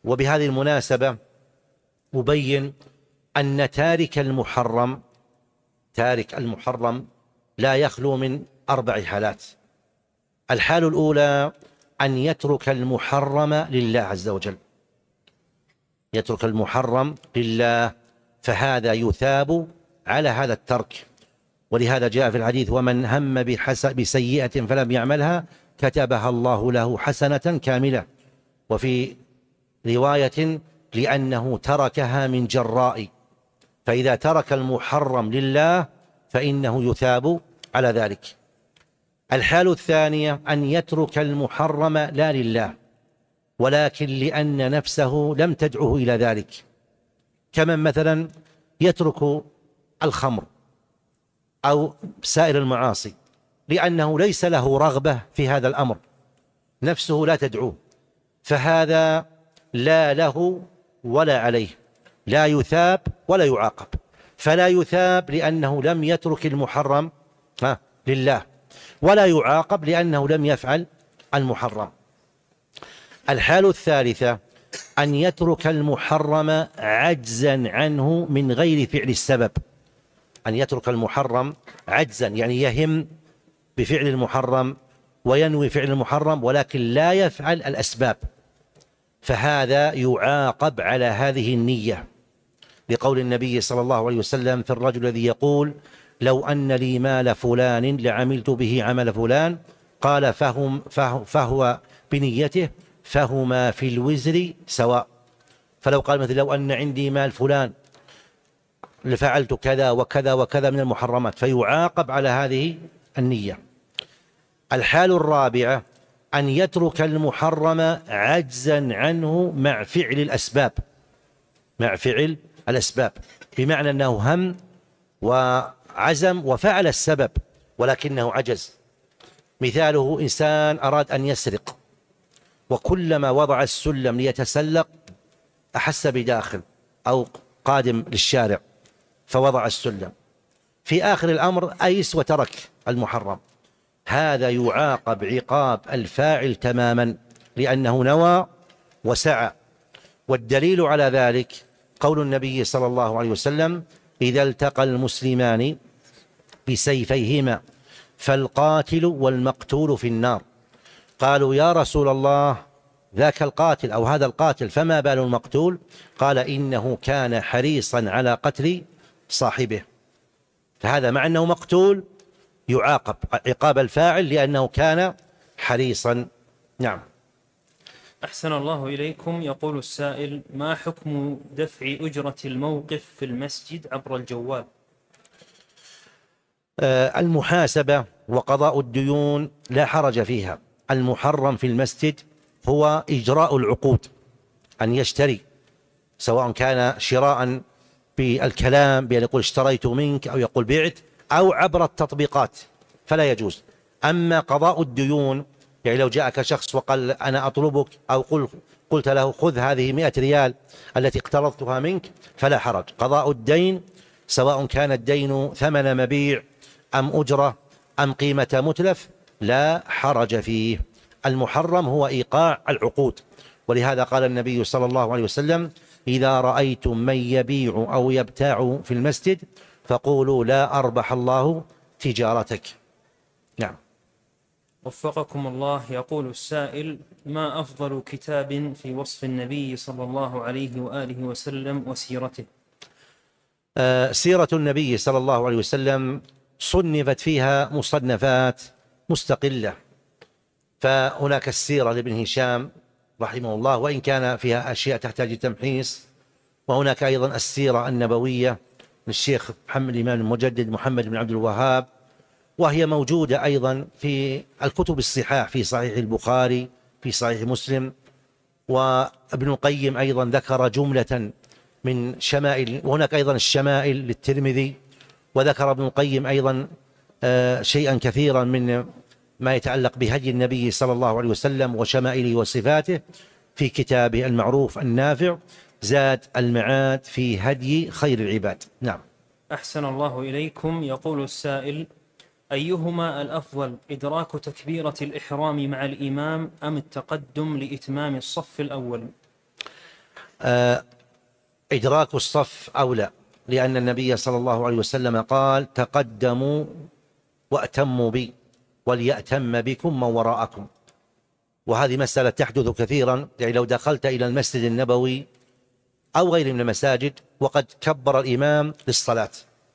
وبهذه المناسبة أبين أن تارك المحرم تارك المحرم لا يخلو من أربع حالات. الحال الأولى أن يترك المحرم لله عز وجل، يترك المحرم لله، فهذا يثاب على هذا الترك. ولهذا جاء في الحديث: ومن هم بسيئة فلم يعملها كتبها الله له حسنة كاملة. وفي رواية: لأنه تركها من جراء. فإذا ترك المحرم لله فإنه يثاب على ذلك. الحال الثانية أن يترك المحرم لا لله، ولكن لأن نفسه لم تدعه إلى ذلك، كمن مثلا يترك الخمر أو سائر المعاصي لأنه ليس له رغبة في هذا الأمر، نفسه لا تدعوه، فهذا لا له ولا عليه، لا يثاب ولا يعاقب. فلا يثاب لأنه لم يترك المحرم لله، ولا يعاقب لأنه لم يفعل المحرم. الحال الثالثة أن يترك المحرم عجزا عنه من غير فعل السبب، أن يترك المحرم عجزا يعني يهم بفعل المحرم وينوي فعل المحرم ولكن لا يفعل الأسباب، فهذا يعاقب على هذه النية، لقول النبي صلى الله عليه وسلم في الرجل الذي يقول: لو أن لي مال فلان لعملت به عمل فلان، قال: فهم فهو, فهو بنيته فهما في الوزر سواء. فلو قال مثل: لو أن عندي مال فلان لفعلت كذا وكذا وكذا من المحرمات، فيعاقب على هذه النية. الحال الرابعة أن يترك المحرم عجزا عنه مع فعل الأسباب، مع فعل الأسباب، بمعنى أنه هم وعزم وفعل السبب ولكنه عجز. مثاله: إنسان أراد أن يسرق، وكلما وضع السلم ليتسلق أحس بداخل أو قادم للشارع فوضع السلم، في آخر الأمر أيس وترك المحرم، هذا يعاقب عقاب الفاعل تماما لأنه نوى وسعى. والدليل على ذلك قول النبي صلى الله عليه وسلم: إذا التقى المسلمان بسيفيهما فالقاتل والمقتول في النار. قالوا: يا رسول الله، ذاك القاتل أو هذا القاتل، فما بال المقتول؟ قال: إنه كان حريصا على قتل صاحبه. فهذا مع أنه مقتول يعاقب عقاب الفاعل لأنه كان حريصا. نعم. أحسن الله إليكم. يقول السائل: ما حكم دفع أجرة الموقف في المسجد عبر الجوال؟ آه المحاسبة وقضاء الديون لا حرج فيها. المحرم في المسجد هو إجراء العقود، أن يشتري، سواء كان شراء بالكلام بأن يقول اشتريت منك أو يقول بعت، أو عبر التطبيقات فلا يجوز. أما قضاء الديون يعني لو جاءك شخص وقال: أنا أطلبك، أو قل قلت له: خذ هذه مئة ريال التي اقترضتها منك، فلا حرج. قضاء الدين سواء كان الدين ثمن مبيع أم أجرة أم قيمة متلف لا حرج فيه. المحرم هو إيقاع العقود، ولهذا قال النبي صلى الله عليه وسلم: إذا رأيتم من يبيع أو يبتاع في المسجد فقولوا: لا أربح الله تجارتك. نعم. وفقكم الله. يقول السائل: ما أفضل كتاب في وصف النبي صلى الله عليه وآله وسلم وسيرته؟ آه سيرة النبي صلى الله عليه وسلم صنفت فيها مصنفات مستقلة، فهناك السيرة لابن هشام رحمه الله وإن كان فيها أشياء تحتاج تمحيص، وهناك أيضا السيرة النبوية للشيخ محمد الإمام المجدد محمد بن عبد الوهاب، وهي موجودة أيضا في الكتب الصحاح، في صحيح البخاري، في صحيح مسلم. وابن القيم أيضا ذكر جملة من شمائل، وهناك أيضا الشمائل للترمذي، وذكر ابن القيم أيضا شيئا كثيرا من ما يتعلق بهدي النبي صلى الله عليه وسلم وشمائله وصفاته في كتابه المعروف النافع زاد المعاد في هدي خير العباد. نعم. أحسن الله إليكم. يقول السائل: أيهما الأفضل، إدراك تكبيرة الإحرام مع الإمام أم التقدم لإتمام الصف الأول؟ آه إدراك الصف أولى، لأن النبي صلى الله عليه وسلم قال: تقدموا وأتموا بي وليأتم بكم من وراءكم. وهذه مسألة تحدث كثيرا، يعني لو دخلت إلى المسجد النبوي أو غيره من المساجد وقد كبر الإمام للصلاة،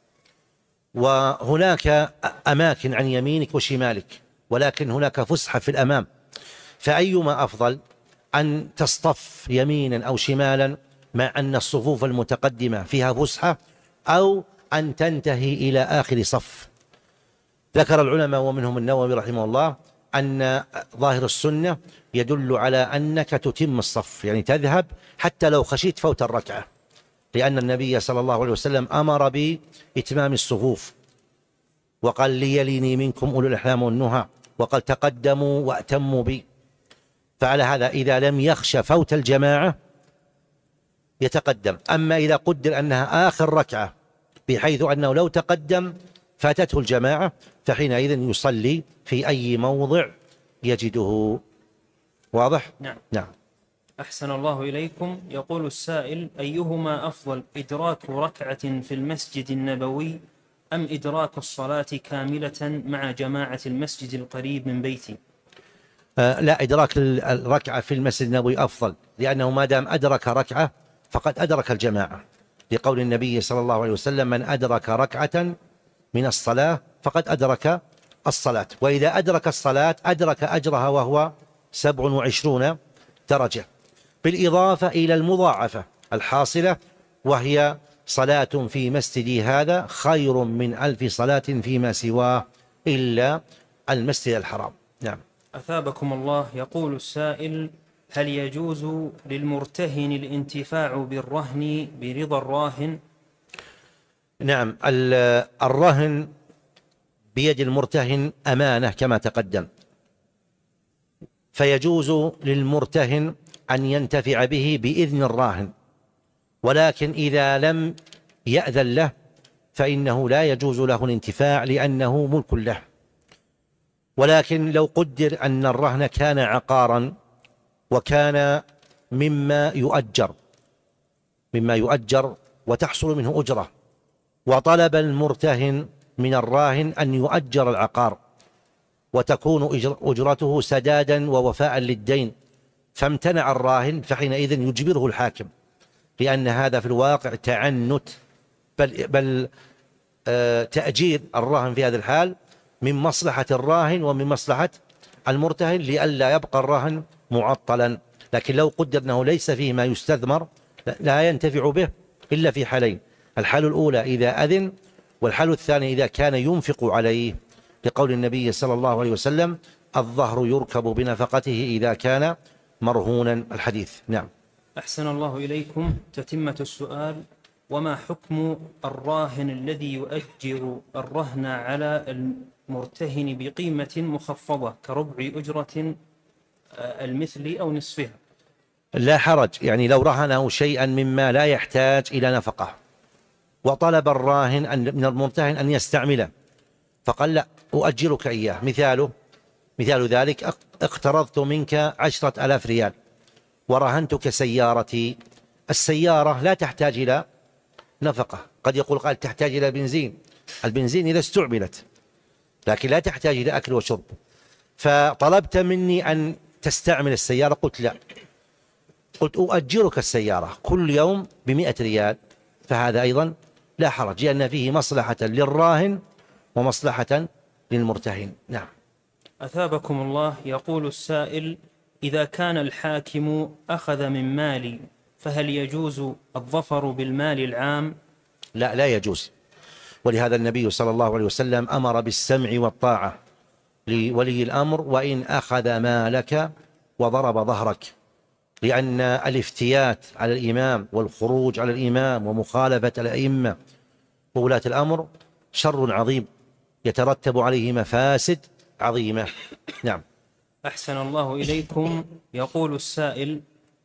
وهناك أماكن عن يمينك وشمالك، ولكن هناك فسحة في الأمام، فأيما أفضل، أن تصطف يمينا أو شمالا مع أن الصفوف المتقدمة فيها فسحة، أو أن تنتهي إلى آخر صف؟ ذكر العلماء ومنهم النووي رحمه الله أن ظاهر السنة يدل على أنك تتم الصف، يعني تذهب حتى لو خشيت فوت الركعة، لأن النبي صلى الله عليه وسلم أمر بإتمام الصفوف، وقال: ليليني منكم أولو الأحلام والنهى، وقال: تقدموا وأتموا بي. فعلى هذا إذا لم يخش فوت الجماعة يتقدم. أما إذا قدر أنها آخر ركعة بحيث أنه لو تقدم فاتته الجماعة، فحينئذ يصلي في أي موضع يجده. واضح؟ نعم. نعم. أحسن الله إليكم. يقول السائل: أيهما أفضل، إدراك ركعة في المسجد النبوي أم إدراك الصلاة كاملة مع جماعة المسجد القريب من بيتي؟ آه لا، إدراك الركعة في المسجد النبوي أفضل، لأنه ما دام أدرك ركعة فقد أدرك الجماعة، لقول النبي صلى الله عليه وسلم: من أدرك ركعة من الصلاة فقد أدرك الصلاة. وإذا أدرك الصلاة أدرك أجرها، وهو سبع وعشرون درجة، بالإضافة إلى المضاعفة الحاصلة، وهي صلاة في مسجدي هذا خير من ألف صلاة فيما سواه إلا المسجد الحرام. نعم. أثابكم الله. يقول السائل: هل يجوز للمرتهن الانتفاع بالرهن برضا الراهن؟ نعم. الرهن بيد المرتهن أمانة كما تقدم، فيجوز للمرتهن أن ينتفع به بإذن الراهن، ولكن إذا لم يأذن له فإنه لا يجوز له الانتفاع لأنه ملك له. ولكن لو قدر أن الرهن كان عقارا وكان مما يؤجر مما يؤجر وتحصل منه أجرة، وطلب المرتهن من الراهن أن يؤجر العقار وتكون أجرته سدادا ووفاء للدين، فامتنع الراهن، فحينئذ يجبره الحاكم، لأن هذا في الواقع تعنت، بل, بل آه تأجير الراهن في هذا الحال من مصلحة الراهن ومن مصلحة المرتهن، لئلا يبقى الراهن معطلا. لكن لو قدر أنه ليس فيه ما يستثمر لا ينتفع به إلا في حالين: الحال الأولى إذا أذن، والحال الثاني إذا كان ينفق عليه، لقول النبي صلى الله عليه وسلم: الظهر يركب بنفقته إذا كان مرهونا. الحديث. نعم. أحسن الله إليكم. تتمة السؤال: وما حكم الراهن الذي يؤجر الرهن على المرتهن بقيمة مخفضة كربع أجرة المثل أو نصفها؟ لا حرج، يعني لو رهنه شيئا مما لا يحتاج إلى نفقة وطلب الراهن أن من المرتهن أن يستعمله، فقال: لا، أؤجرك إياه. مثاله مثال ذلك: اقترضت منك عشرة ألاف ريال ورهنتك سيارتي. السيارة لا تحتاج إلى نفقة، قد يقول قال تحتاج إلى بنزين، البنزين إذا استعملت، لكن لا تحتاج إلى أكل وشرب. فطلبت مني أن تستعمل السيارة، قلت لا، قلت أؤجرك السيارة كل يوم بمئة ريال، فهذا أيضا لا حرج، لأن فيه مصلحة للراهن ومصلحة للمرتهن. نعم. أثابكم الله. يقول السائل: إذا كان الحاكم أخذ من مالي فهل يجوز الظفر بالمال العام؟ لا، لا يجوز. ولهذا النبي صلى الله عليه وسلم أمر بالسمع والطاعة لولي الأمر وإن أخذ مالك وضرب ظهرك، لأن الافتيات على الإمام والخروج على الإمام ومخالفة الأئمة وولاة الأمر شر عظيم يترتب عليه مفاسد عظيمة. نعم. أحسن الله إليكم. يقول السائل: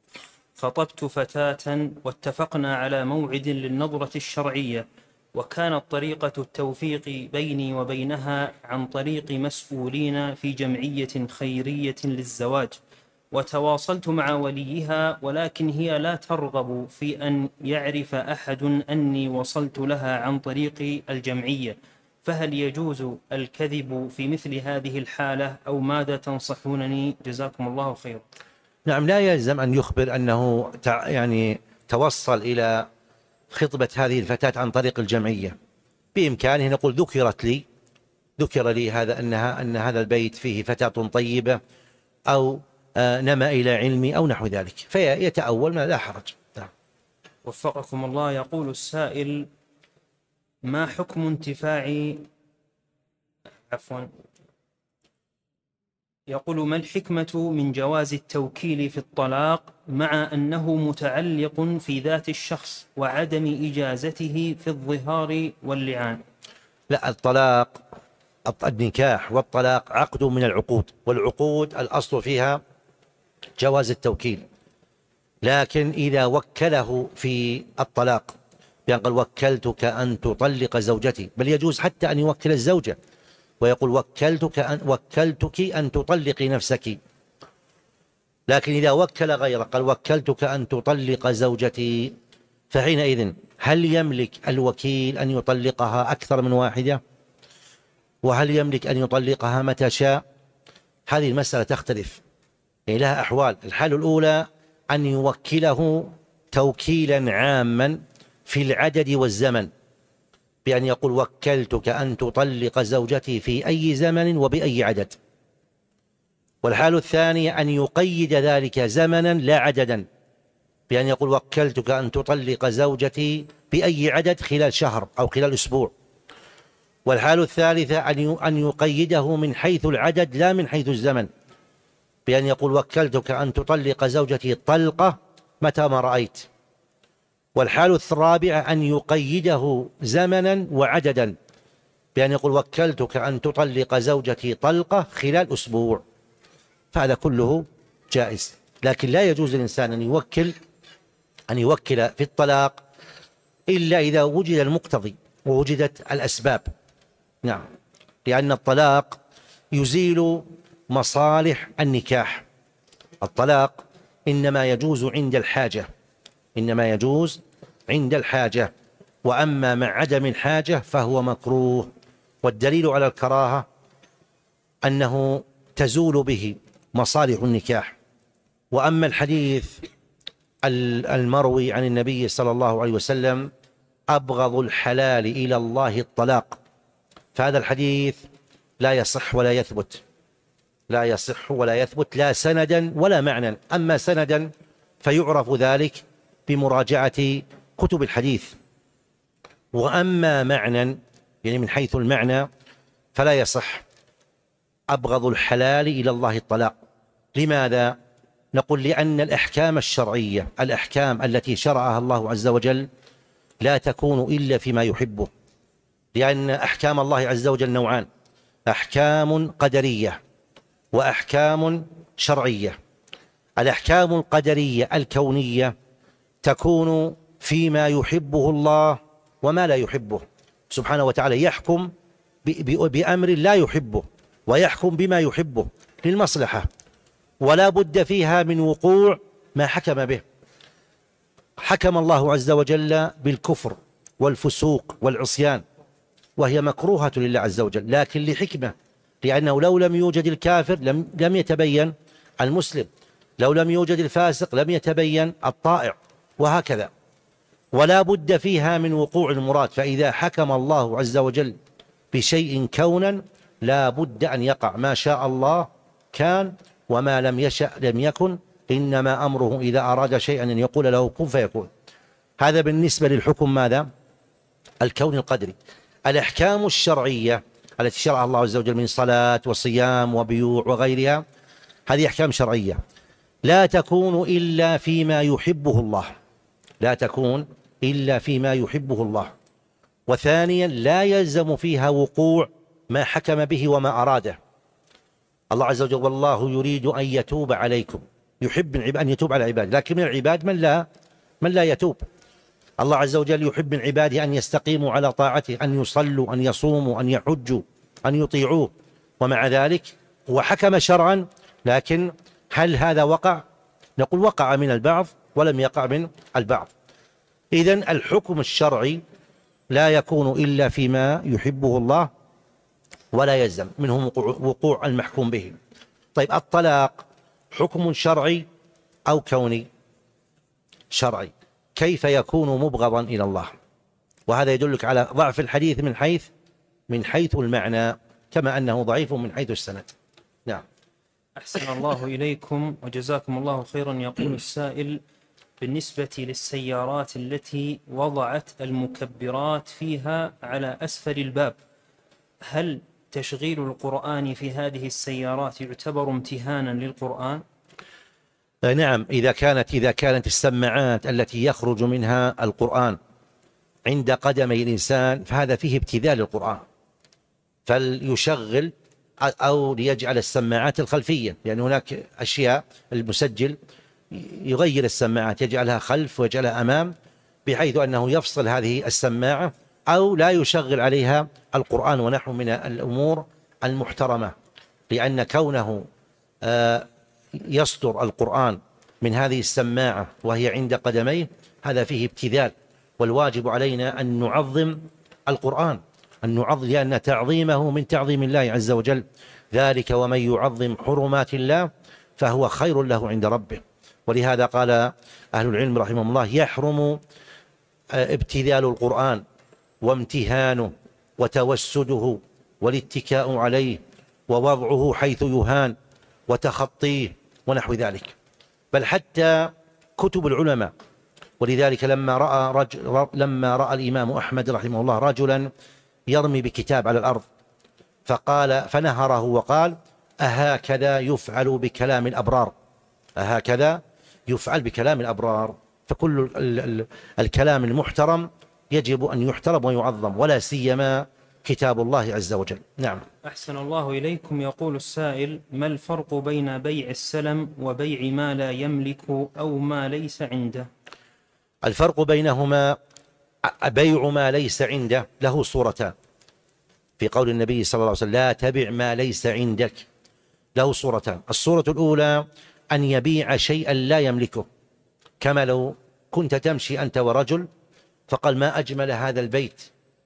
خطبت فتاة واتفقنا على موعد للنظرة الشرعية، وكانت طريقة التوفيق بيني وبينها عن طريق مسؤولين في جمعية خيرية للزواج، وتواصلت مع وليها، ولكن هي لا ترغب في أن يعرف أحد أني وصلت لها عن طريق الجمعية، فهل يجوز الكذب في مثل هذه الحالة أو ماذا تنصحونني؟ جزاكم الله خير. نعم، لا يلزم أن يخبر أنه يعني توصل إلى خطبة هذه الفتاة عن طريق الجمعية. بإمكانه أن يقول ذكرت لي ذكر لي هذا أنها أن هذا البيت فيه فتاة طيبة، أو نما إلى علمي أو نحو ذلك، فيتأول، ما لا حرج. نعم. وفقكم الله. يقول السائل: ما حكم انتفاع عفوا يقول ما الحكمة من جواز التوكيل في الطلاق مع أنه متعلق في ذات الشخص وعدم إجازته في الظهار واللعان؟ لا، الطلاق، النكاح والطلاق عقد من العقود، والعقود الأصل فيها جواز التوكيل، لكن إذا وكله في الطلاق بأن قال وكلتك أن تطلق زوجتي، بل يجوز حتى أن يوكل الزوجة ويقول وكلتك أن وكلتك أن تطلقي نفسك، لكن إذا وكل غيره قال وكلتك أن تطلق زوجتي، فحينئذ هل يملك الوكيل أن يطلقها أكثر من واحدة؟ وهل يملك أن يطلقها متى شاء؟ هذه المسألة تختلف، يعني لها أحوال. الحالة الأولى أن يوكله توكيلا عاما في العدد والزمن، بأن يقول وكلتك أن تطلق زوجتي في أي زمن وبأي عدد. والحالة الثانية أن يقيد ذلك زمنا لا عددا، بأن يقول وكلتك أن تطلق زوجتي بأي عدد خلال شهر أو خلال أسبوع. والحالة الثالثة أن يقيده من حيث العدد لا من حيث الزمن، بأن يقول وكلتك أن تطلق زوجتي طلقة متى ما رأيت. والحالة الرابعة أن يقيده زمنا وعددا، بأن يقول وكلتك أن تطلق زوجتي طلقة خلال أسبوع، فهذا كله جائز. لكن لا يجوز للإنسان أن يوكل أن يوكل في الطلاق إلا إذا وجد المقتضي ووجدت الأسباب. نعم، لأن الطلاق يزيل مصالح النكاح. الطلاق إنما يجوز عند الحاجة، إنما يجوز عند الحاجة، وأما مع عدم الحاجة فهو مكروه. والدليل على الكراهة أنه تزول به مصالح النكاح. وأما الحديث المروي عن النبي صلى الله عليه وسلم أبغض الحلال إلى الله الطلاق، فهذا الحديث لا يصح ولا يثبت، لا يصح ولا يثبت لا سندا ولا معنى. أما سندا فيعرف ذلك بمراجعة كتب الحديث، وأما معنى يعني من حيث المعنى فلا يصح. أبغض الحلال إلى الله الطلاق. لماذا؟ نقول لأن الأحكام الشرعية، الأحكام التي شرعها الله عز وجل لا تكون إلا فيما يحبه، لأن أحكام الله عز وجل نوعان: أحكام قدرية وأحكام شرعية. الأحكام القدرية الكونية تكون فيما يحبه الله وما لا يحبه سبحانه وتعالى، يحكم بأمر لا يحبه ويحكم بما يحبه للمصلحة، ولا بد فيها من وقوع ما حكم به. حكم الله عز وجل بالكفر والفسوق والعصيان، وهي مكروهة لله عز وجل، لكن لحكمة، لأنه لو لم يوجد الكافر لم, لم يتبين المسلم، لو لم يوجد الفاسق لم يتبين الطائع، وهكذا. ولا بد فيها من وقوع المراد، فإذا حكم الله عز وجل بشيء كونا لا بد أن يقع، ما شاء الله كان وما لم يشأ لم يكن، إنما أمره إذا أراد شيئا أن يقول له كن فيكون. هذا بالنسبة للحكم ماذا؟ الكون القدري. الأحكام الشرعية التي شرعها الله عز وجل من صلاة وصيام وبيوع وغيرها، هذه أحكام شرعية لا تكون إلا فيما يحبه الله، لا تكون إلا فيما يحبه الله. وثانيا لا يلزم فيها وقوع ما حكم به وما أراده. الله عز وجل والله يريد أن يتوب عليكم، يحب أن يتوب على عباده، لكن من العباد من لا من لا يتوب. الله عز وجل يحب من عباده أن يستقيموا على طاعته، أن يصلوا، أن يصوموا، أن يحجوا، أن يطيعوه، ومع ذلك هو حكم شرعا، لكن هل هذا وقع؟ نقول وقع من البعض ولم يقع من البعض. إذن الحكم الشرعي لا يكون إلا فيما يحبه الله ولا يلزم منه وقوع المحكوم به. طيب الطلاق حكم شرعي أو كوني؟ شرعي. كيف يكون مبغضا إلى الله؟ وهذا يدلك على ضعف الحديث من حيث من حيث المعنى، كما أنه ضعيف من حيث السند. نعم. أحسن الله إليكم وجزاكم الله خيرا. يقول السائل: بالنسبة للسيارات التي وضعت المكبرات فيها على أسفل الباب، هل تشغيل القرآن في هذه السيارات يعتبر امتهانا للقرآن؟ نعم، إذا كانت إذا كانت السماعات التي يخرج منها القرآن عند قدمي الإنسان فهذا فيه ابتذال للقرآن، فليشغل أو ليجعل السماعات الخلفية، لأن هناك أشياء المسجل يغير السماعات، يجعلها خلف ويجعلها أمام، بحيث أنه يفصل هذه السماعة أو لا يشغل عليها القرآن ونحو من الأمور المحترمة، لأن كونه يصدر القرآن من هذه السماعة وهي عند قدميه هذا فيه ابتذال، والواجب علينا أن نعظم القرآن، أن نعظم، لأن تعظيمه من تعظيم الله عز وجل، ذلك ومن يعظم حرمات الله فهو خير له عند ربه. ولهذا قال أهل العلم رحمهم الله: يحرم ابتذال القرآن وامتهانه وتوسده والاتكاء عليه ووضعه حيث يهان وتخطيه ونحو ذلك، بل حتى كتب العلماء. ولذلك لما رأى, رجل لما رأى الإمام أحمد رحمه الله رجلا يرمي بكتاب على الأرض فقال فنهره وقال: أهكذا يفعل بكلام الأبرار؟ أهكذا يفعل بكلام الأبرار؟ فكل الكلام المحترم يجب أن يحترم ويعظم، ولا سيما كتاب الله عز وجل. نعم. أحسن الله إليكم. يقول السائل: ما الفرق بين بيع السلم وبيع ما لا يملك أو ما ليس عنده؟ الفرق بينهما: بيع ما ليس عنده له صورتان، في قول النبي صلى الله عليه وسلم: لا تبع ما ليس عندك، له صورتان. الصورة الأولى أن يبيع شيئا لا يملكه، كما لو كنت تمشي أنت ورجل فقال: ما أجمل هذا البيت،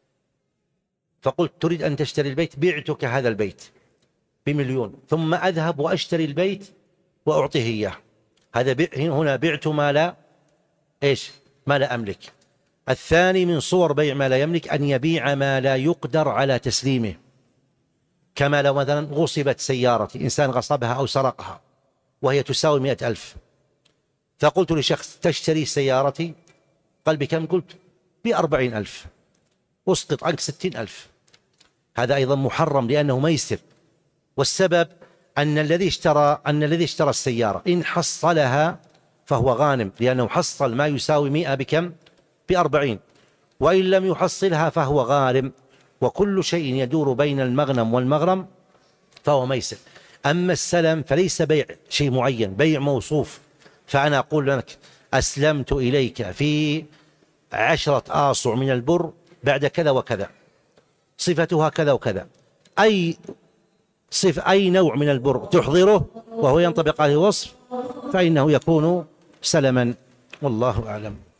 فقلت: تريد أن تشتري البيت؟ بعتك هذا البيت بمليون، ثم أذهب وأشتري البيت وأعطيه إياه. هذا هنا بعت ما لا إيش ما لا أملك. الثاني من صور بيع ما لا يملك أن يبيع ما لا يقدر على تسليمه، كما لو مثلا غصبت سيارتي، إنسان غصبها أو سرقها وهي تساوي مئة ألف، فقلت لشخص: تشتري سيارتي؟ قال: بكم؟ قلت: بأربعين ألف، أسقط عنك ستين ألف. هذا أيضا محرم لأنه ميسر، والسبب أن الذي اشترى أن الذي اشترى السيارة إن حصلها فهو غانم، لأنه حصل ما يساوي مئة بكم؟ بأربعين، وإن لم يحصلها فهو غارم، وكل شيء يدور بين المغنم والمغرم فهو ميسر. أما السلم فليس بيع شيء معين، بيع موصوف، فأنا أقول لك: أسلمت إليك في عشرة آصع من البر بعد كذا وكذا، صفتها كذا وكذا، أي صف أي نوع من البر تحضره وهو ينطبق عليه وصف فإنه يكون سلما، والله أعلم.